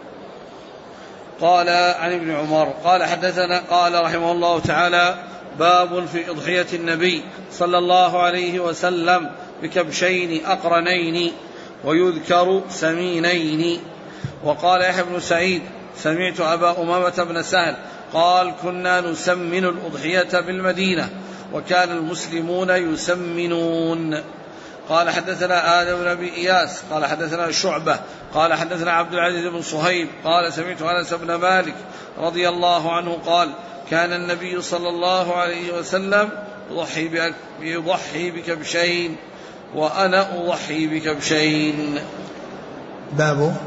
S1: قال عن ابن عمر قال حدثنا قال رحمه الله تعالى باب في أضحية النبي صلى الله عليه وسلم بكبشين أقرنين ويذكر سمينين. وقال يحيى بن سعيد سمعت أبا أمامة بن سهل قال كنا نسمن الأضحية بالمدينة وكان المسلمون يسمنون. قال حدثنا آدم بن أبي إياس قال حدثنا شعبة قال حدثنا عبد العزيز بن صهيب قال سمعت أنس بن مالك رضي الله عنه قال كان النبي صلى الله عليه وسلم يضحي بكبشين وأنا أضحي بكبشين.
S2: باب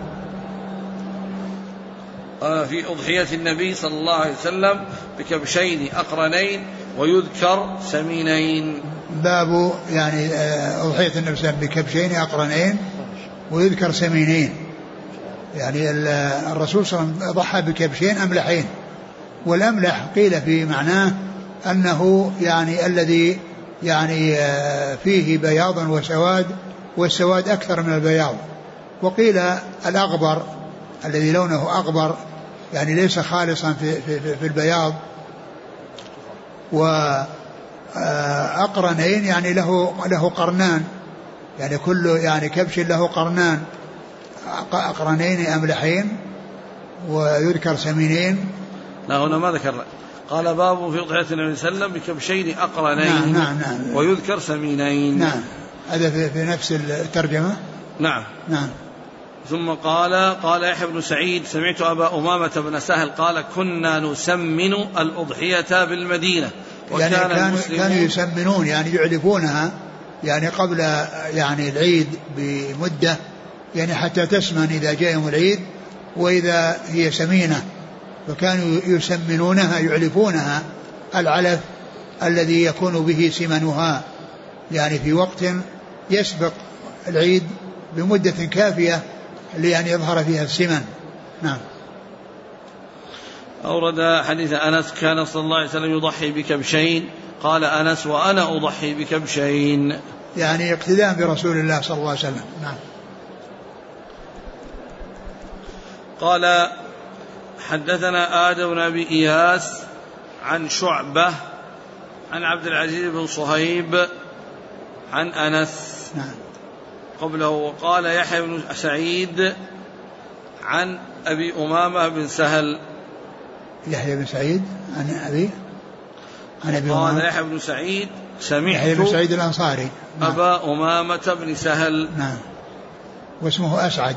S1: في أضحية النبي صلى الله عليه وسلم بكبشين أقرنين ويذكر سمينين.
S2: باب يعني أضحية النبي صلى الله عليه وسلم بكبشين أقرنين ويذكر سمينين، يعني الرسول صلى الله عليه وسلم ضحى بكبشين أملحين، والأملح قيل في معناه أنه يعني الذي يعني فيه بياض وسواد، والسواد أكثر من البياض، وقيل الأغبر الذي لونه أغبر يعني ليس خالصا في البياض. وأقرنين يعني له قرنان، يعني كل يعني كبش له قرنان، أقرنين أملحين ويذكر سمينين.
S1: لا هنا ما ذكر، قال باب في أضحية النبي صلى الله عليه وسلم بكبشين أقرنين
S2: نعم
S1: ويذكر سمينين.
S2: نعم هذا في نفس الترجمة.
S1: نعم. ثم قال يحيى بن سعيد سمعت أبا أمامة بن سهل قال كنا نسمن الأضحية بالمدينة
S2: يعني كانوا يسمنون يعني يعلفونها يعني قبل يعني العيد بمدة، يعني حتى تسمن إذا جاء يوم العيد، وإذا هي سمينة فكانوا يسمنونها يعلفونها العلف الذي يكون به سمنها، يعني في وقت يسبق العيد بمدة كافية لأن يظهر فيها السمن. نعم.
S1: أورد حديث أنس كان صلى الله عليه وسلم يضحي بكبشين، قال أنس وأنا أضحي بكبشين،
S2: يعني اقتداء برسول الله صلى الله عليه وسلم. نعم.
S1: قال حدثنا آدم بن أبي إياس عن شعبة عن عبد العزيز بن صهيب عن أنس.
S2: نعم.
S1: قبله وقال يحيى بن سعيد عن أبي أمامة بن سهل.
S2: يحيى بن سعيد عن أبي
S1: قال يحيى بن سعيد سمعت
S2: يحيى بن سعيد الأنصاري. نعم.
S1: أبا أمامة بن سهل.
S2: نعم. واسمه أسعد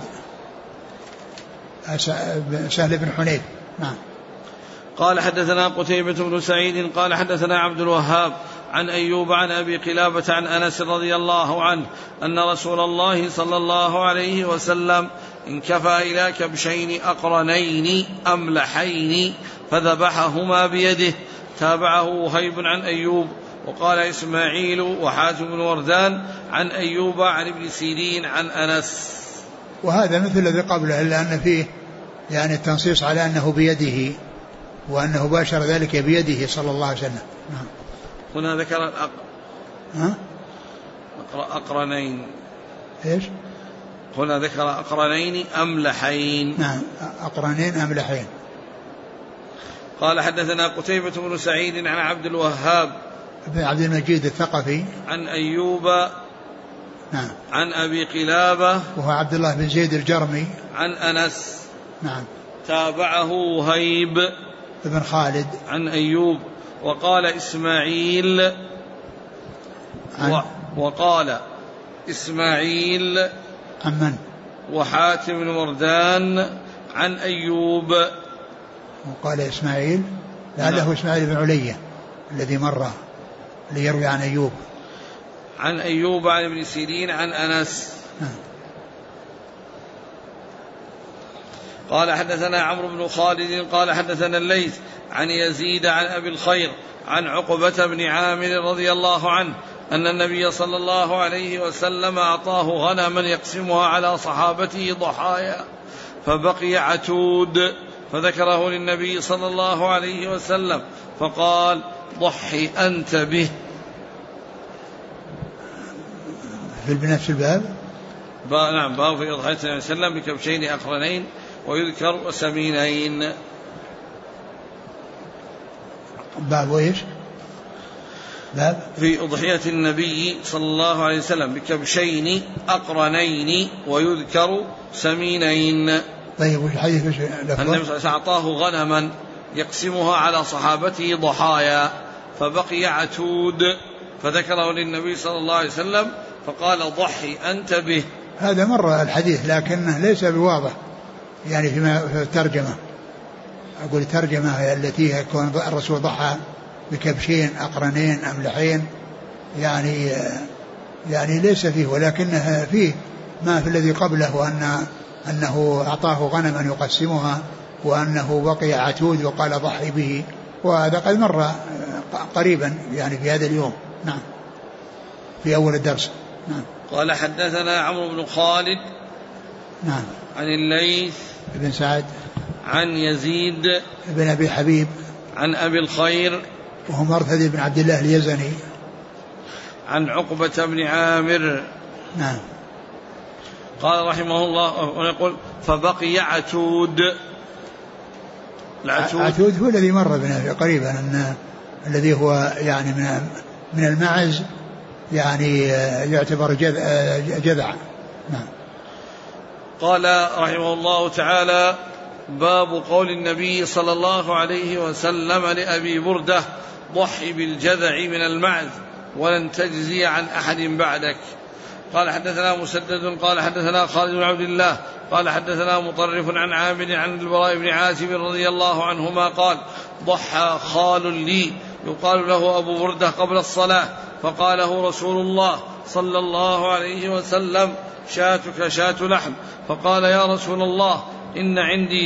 S2: سهل بن حنيف. نعم.
S1: قال حدثنا قتيبة بن سعيد قال حدثنا عبد الوهاب عن أيوب عن أبي قلابة عن أنس رضي الله عنه أن رسول الله صلى الله عليه وسلم انكفى إلى كبشين أقرنين أملحين فذبحهما بيده. تابعه وهيب عن أيوب. وقال إسماعيل وحاتم بن وردان عن أيوب عن ابن سيرين عن أنس.
S2: وهذا مثل الذي قبله، إلا أن فيه يعني التنصيص على أنه بيده، وأنه باشر ذلك بيده صلى الله عليه وسلم. نعم.
S1: هنا ذكر أقرنين.
S2: إيش؟
S1: هنا ذكر أقرنين أملحين.
S2: نعم، أقرنين أملحين.
S1: قال حدثنا قتيبة بن سعيد عن عبد الوهاب
S2: بن عبد المجيد الثقفي
S1: عن أيوب
S2: نعم
S1: عن أبي قلابة
S2: وهو عبد الله بن زيد الجرمي
S1: عن أنس
S2: نعم
S1: تابعه وهيب
S2: بن خالد
S1: عن أيوب وقال إسماعيل وقال إسماعيل
S2: عن من؟
S1: وحاتم بن وردان عن أيوب.
S2: وقال إسماعيل لعله إسماعيل بن علية الذي مر ليروي عن أيوب
S1: عن أيوب عن ابن سيرين عن أنس. قال حدثنا عمرو بن خالد قال حدثنا الليث عن يزيد عن أبي الخير عن عقبة بن عامر رضي الله عنه أن النبي صلى الله عليه وسلم أعطاه غنما يقسمها على صحابته ضحايا فبقي عتود فذكره للنبي صلى الله عليه وسلم فقال ضحي أنت به.
S2: في بنفس الباب
S1: نعم باب في أضحية النبي صلى الله عليه وسلم بكبشين أقرنين ويذكر سمينين.
S2: باب وإيش؟ باب في
S1: أضحية النبي صلى الله عليه وسلم بكبشين أقرنين ويذكر سمينين.
S2: طيب الحديث
S1: النبي صلى الله عليه وسلم أعطاه غنما يقسمها على صحابته ضحايا فبقي عتود فذكره للنبي صلى الله عليه وسلم فقال ضحي أنت به.
S2: هذا مر الحديث لكنه ليس بواضح يعني في الترجمة. أقول الترجمة التي يكون الرسول ضحى بكبشين أقرنين أملحين يعني ليس فيه، ولكنه فيه ما في الذي قبله أنه أعطاه غنما يقسمها وأنه بقي عتود وقال ضحي به، وهذا قد مر قريبا يعني في هذا اليوم. نعم في أول الدرس. نعم.
S1: قال حدثنا عمرو بن خالد
S2: نعم
S1: عن الليث
S2: بن سعد
S1: عن يزيد
S2: بن أبي حبيب عن
S1: أبي الخير
S2: وهو مرثد بن عبد الله اليزني
S1: عن عقبة بن عامر.
S2: نعم.
S1: قال رحمه الله ويقول فبقي عتود.
S2: عتود هو الذي مر بنا قريبا الذي هو يعني من المعز يعني يعتبر جذع. نعم.
S1: قال رحمه الله تعالى باب قول النبي صلى الله عليه وسلم لأبي بردة ضحي بالجذع من المعز ولن تجزي عن أحد بعدك. قال حدثنا مسدد قال حدثنا خالد بن عبد الله قال حدثنا مطرف عن عامر عن البراء بن عازب رضي الله عنهما قال ضحى خال لي يقال له أبو بردة قبل الصلاة فقاله رسول الله صلى الله عليه وسلم شاتك شاة لحم فقال يا رسول الله إن عندي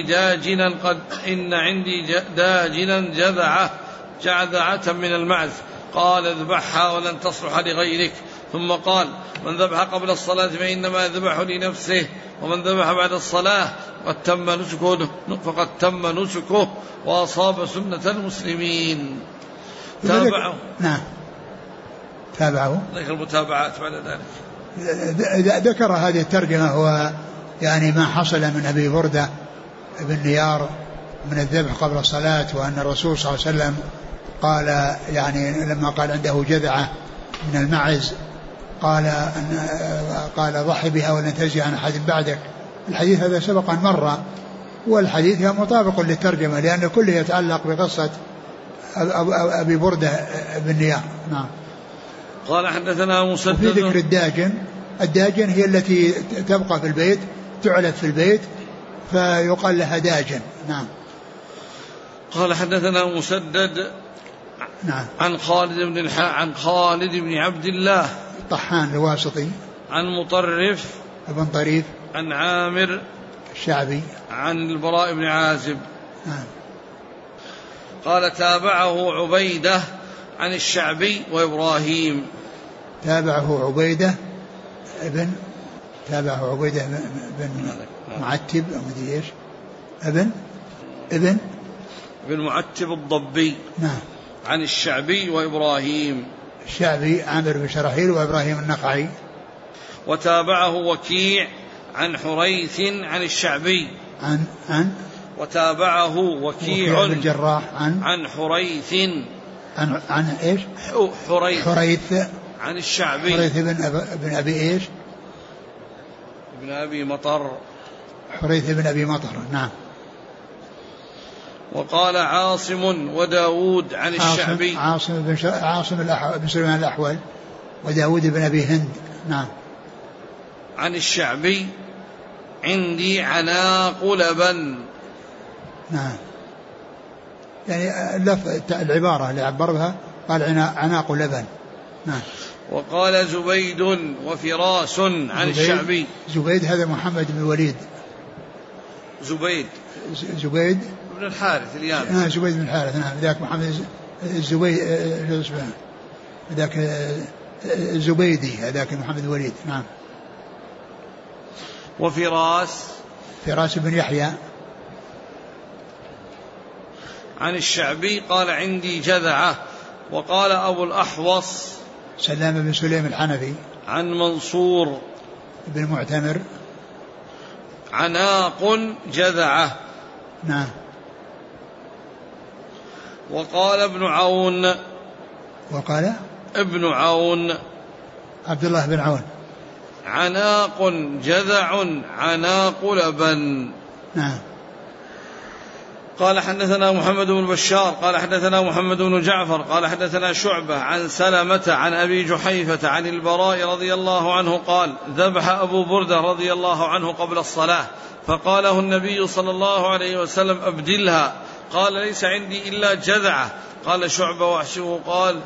S1: داجنا جذعة من المعز قال اذبحها ولن تصلح لغيرك. ثم قال من ذبح قبل الصلاة فإنما يذبح لنفسه ومن ذبح بعد الصلاة فقد تم نسكه وأصاب سنة المسلمين. تابعه.
S2: نعم تابعه
S1: ذكر المتابعات بعد ذلك.
S2: ذكر هذه الترجمة هو يعني ما حصل من أبي بردة بن نيار من الذبح قبل الصلاة، وأن الرسول صلى الله عليه وسلم قال يعني لما قال عنده جذعة من المعز قال ضحي بها ولن تجزي عن أحد بعدك. الحديث هذا سبق أن مر، والحديث مطابق للترجمة لأن كله يتعلق بقصة أبي بردة بن نيار. نعم.
S1: قال حدثنا مسدد.
S2: وفي ذكر الداجن هي التي تبقى في البيت تعلف في البيت فيقال لها داجن. نعم.
S1: قال حدثنا مسدد
S2: نعم
S1: عن خالد بن عبد الله
S2: الطحان الواسطي
S1: عن مطرف
S2: ابن طريف
S1: عن عامر
S2: الشعبي عن
S1: البراء بن عازب.
S2: نعم.
S1: قال تابعه عبيدة عن الشعبي وإبراهيم.
S2: تابعه عبيدة ابن تابعه عبيدة بن معتب أو مدري إيش ابن
S1: معتب الضبي.
S2: نعم.
S1: عن الشعبي وإبراهيم.
S2: الشعبي عامر بن شرحيل وإبراهيم النخعي.
S1: وتابعه وكيع عن حريث عن الشعبي.
S2: عن
S1: وتابعه وكيع
S2: بن الجراح
S1: عن حريث.
S2: عن ايش؟ حريث
S1: عن الشعبي.
S2: حريث بن أبي ايش؟
S1: ابن أبي مطر.
S2: حريث بن أبي مطر. نعم.
S1: وقال عاصم وداود عن الشعبي.
S2: عاصم بن سليمان الأحول وداود بن أبي هند. نعم.
S1: عن الشعبي عندي عناق لبن.
S2: نعم. يعني العبارة اللي عبرها قال عناق لبن. نعم.
S1: وقال زبيد وفراس عن الشعبي.
S2: زبيد هذا محمد بن الوليد.
S1: زبيد بن الحارث اليامي.
S2: زبيد بن الحارث. نعم. ذاك محمد الزبيد ذاك الزبيدي هذاك محمد الوليد. نعم. وفراس بن يحيى
S1: عن الشعبي قال عندي جذعة. وقال أبو الأحوص
S2: سلام بن سليم الحنفي
S1: عن منصور
S2: بن معتمر
S1: عناق جذعة.
S2: نعم.
S1: وقال ابن عون
S2: عبد الله بن عون
S1: عناق جذع عناق لبن.
S2: نعم.
S1: قال حدثنا محمد بن بشار قال حدثنا محمد بن جعفر قال حدثنا شعبة عن سلمة عن أبي جحيفة عن البراء رضي الله عنه قال ذبح أبو بردة رضي الله عنه قبل الصلاة فقاله النبي صلى الله عليه وسلم أبدلها. قال ليس عندي إلا جذعة. قال شعبة وحشه قال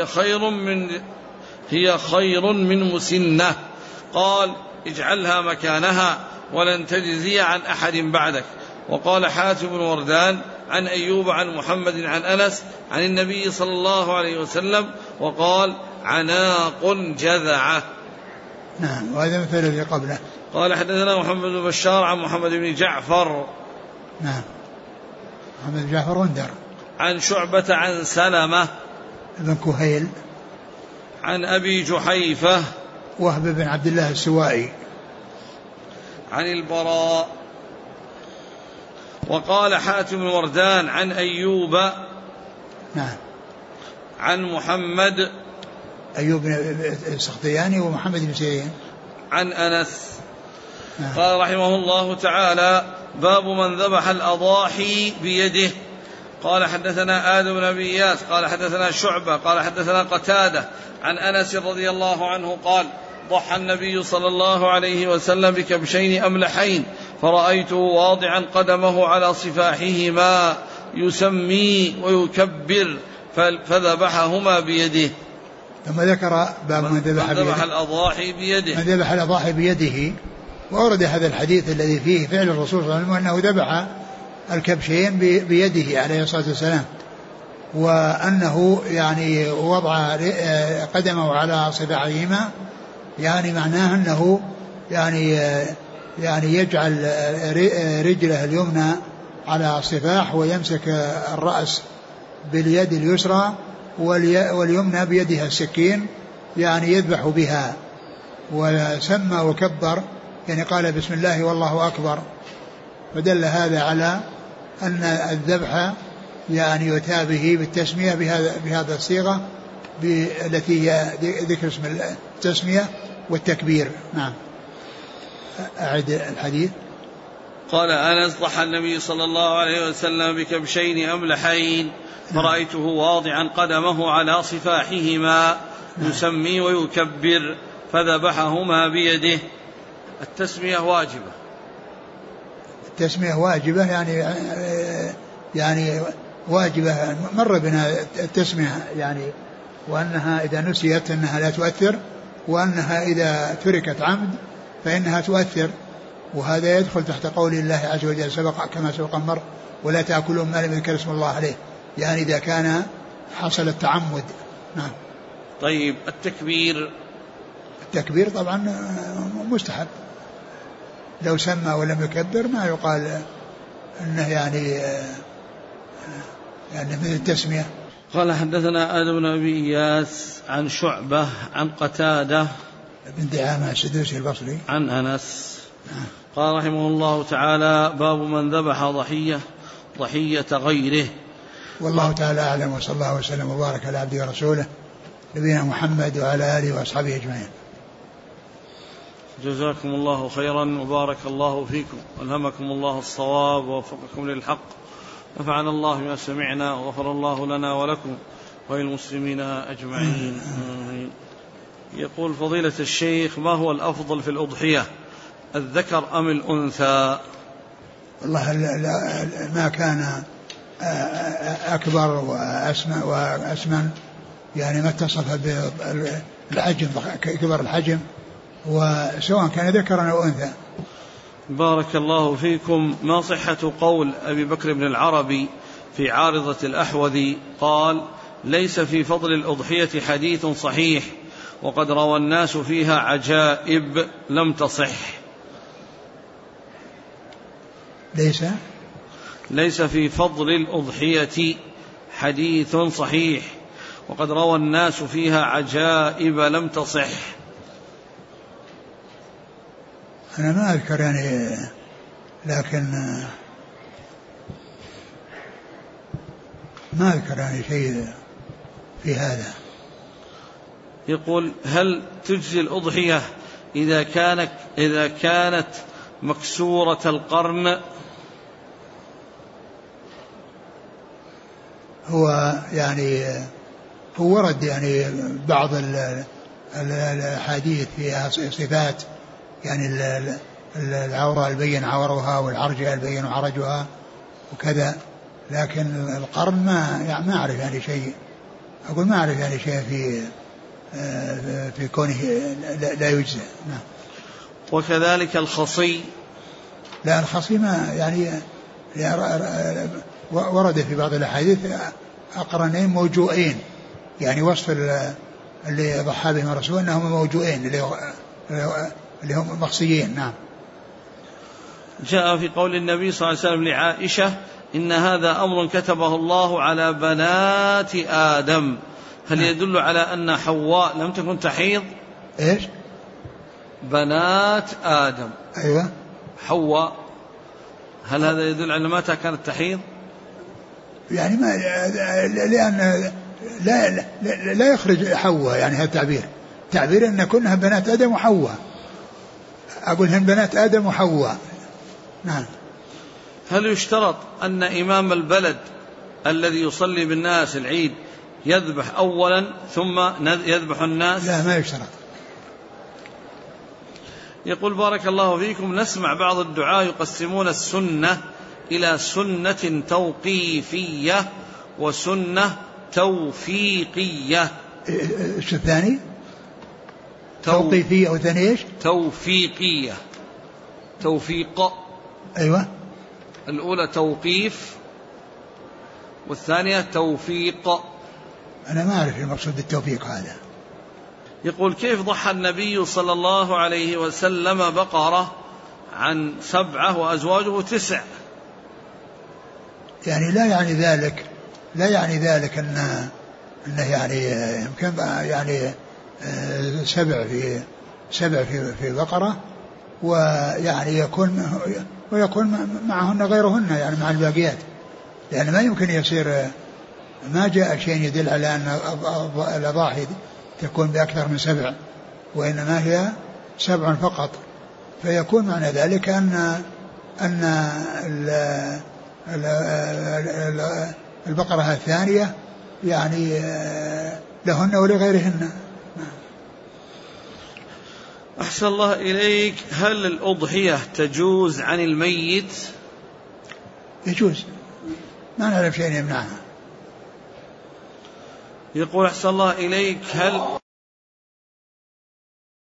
S1: هي خير من مسنة. قال اجعلها مكانها ولن تجزي عن أحد بعدك. وقال حاتم بن وردان عن أيوب عن محمد عن أنس عن النبي صلى الله عليه وسلم وقال عناق جذعة.
S2: نعم. وهذا مثل الذي قبله.
S1: قال حدثنا محمد بن بشار عن محمد بن جعفر.
S2: نعم. محمد بن جعفر وندر.
S1: عن شعبة عن سلمة
S2: بن كهيل
S1: عن أبي جحيفة
S2: وهب بن عبد الله السوائي
S1: عن البراء. وقال حاتم بن وردان عن أيوب.
S2: نعم.
S1: عن محمد
S2: أيوب السختياني ومحمد بن سيرين
S1: عن أنس.
S2: نعم.
S1: قال رحمه الله تعالى باب من ذبح الأضاحي بيده. قال حدثنا آدم بن أبي إياس قال حدثنا شعبة قال حدثنا قتادة عن أنس رضي الله عنه قال ضحى النبي صلى الله عليه وسلم بكبشين أملحين فرأيته واضعا قدمه على صفاحهما يسمي ويكبر فذبحهما بيده.
S2: ثم ذكر باب من ذبح
S1: الأضاحي بيده.
S2: من ذبح الأضاحي بيده. وأورد هذا الحديث الذي فيه فعل الرسول صلى الله عليه وسلم أنه ذبح الكبشين بيده عليه الصلاة والسلام وأنه يعني وضع قدمه على صباعهما يعني معناه أنه يعني يجعل رجله اليمنى على الصفاح ويمسك الرأس باليد اليسرى واليمنى بيدها السكين يعني يذبح بها. وسمى وكبر يعني قال بسم الله والله أكبر. فدل هذا على أن الذبح يعني يؤتى به بالتسمية بهذا الصيغة التي هي ذكر اسم التسمية والتكبير. نعم. أعد الحديث.
S1: قال أنس ضحى النبي صلى الله عليه وسلم بكبشين أملحين فرأيته واضعا قدمه على صفاحهما يسمي ويكبر فذبحهما بيده. التسمية واجبة.
S2: التسمية واجبة يعني واجبة. مر بنا التسمية يعني وأنها إذا نسيت أنها لا تؤثر وأنها إذا تركت عمد فإنها تؤثر. وهذا يدخل تحت قول الله عز وجل سبق كما سبق مر ولا تأكلوا ما لم يذكر اسم الله عليه يعني إذا كان حصل التعمد. نعم.
S1: طيب التكبير
S2: طبعا مستحب لو سمى ولم يكبر ما يقال أنه يعني مثل التسمية.
S1: قال حدثنا آدم بن أبي إياس عن شعبة عن قتادة
S2: بن دعامة السدوسي البصري
S1: عن أنس قال رحمه الله تعالى: باب من ذبح ضحية غيره.
S2: والله تعالى أعلم، وصلى الله وسلم وبارك على عبده ورسوله نبينا محمد وعلى آله وأصحابه أجمعين.
S1: جزاكم الله خيرا وبارك الله فيكم والهمكم الله الصواب ووفقكم للحق، نفعنا الله بما سمعنا وغفر الله لنا ولكم وللمسلمين أجمعين. يقول فضيلة الشيخ: ما هو الأفضل في الأضحية، الذكر أم الأنثى؟
S2: والله ما كان أكبر وأسمن يعني ما اتصف بالحجم كبر الحجم، وسواء كان ذكرا أو أنثى.
S1: بارك الله فيكم. ما صحة قول أبي بكر بن العربي في عارضة الأحوذي قال: ليس في فضل الأضحية حديث صحيح وقد روى الناس فيها عجائب لم تصح؟ ليس في فضل الأضحية حديث صحيح وقد روى الناس فيها عجائب لم تصح.
S2: أنا ما أذكر يعني، لكن ما أذكر يعني شيء في هذا.
S1: يقول: هل تجزي الأضحية إذا كانت مكسورة القرن؟
S2: هو يعني هو ورد يعني بعض الحديث فيها صفات، يعني العورة البين عورها والعرجة البين عرجها وكذا، لكن القرن ما أعرف يعني شيء، أقول ما أعرف يعني شيء في كونه لا يجزى.
S1: وكذلك الخصي.
S2: لا، الخصي ما يعني ورد في بعض الأحاديث أقرنين موجوئين، يعني وصف اللي ضحى بهم الرسول أنهم موجوئين اللي هم مخصيين. نعم.
S1: جاء في قول النبي صلى الله عليه وسلم لعائشة: إن هذا أمر كتبه الله على بنات آدم. هل يدل على أن حواء لم تكن تحيض؟
S2: إيش؟
S1: بنات آدم.
S2: أيوة.
S1: حواء، هل هذا يدل على متى كانت تحيض؟
S2: يعني ما لأن لا يخرج حواء، يعني هذا تعبير أن كلها بنات آدم وحواء، أقول هن بنات آدم وحواء. نعم.
S1: هل يشترط أن إمام البلد الذي يصلي بالناس العيد يذبح أولا ثم يذبح الناس؟
S2: لا، ما يشترط.
S1: يقول: بارك الله فيكم، نسمع بعض الدعاة يقسمون السنة إلى سنة توقيفية وسنة توفيقية.
S2: ايش الثاني؟ توقيفية والثاني ايش؟
S1: توفيقية. توفيق.
S2: ايوه.
S1: الأولى توقيف والثانية توفيق.
S2: أنا ما أعرف المقصود بالتوفيق هذا.
S1: يقول: كيف ضحى النبي صلى الله عليه وسلم بقرة عن 7 وأزواجه 9؟
S2: يعني لا يعني ذلك أنه يعني يمكن يعني 7 في بقرة، ويعني يكون معهن غيرهن، يعني مع الباقيات، لأن ما يمكن يصير، ما جاء شيء يدل على أن الأضاحي تكون بأكثر من 7، وإنما هي 7 فقط. فيكون معنى ذلك أن البقرة الثانية يعني لهن ولغيرهن.
S1: أحسن الله إليك. هل الأضحية تجوز عن الميت؟
S2: يجوز، ما نعرف شيء يمنعها.
S1: يقول: أحسن الله إليك، هل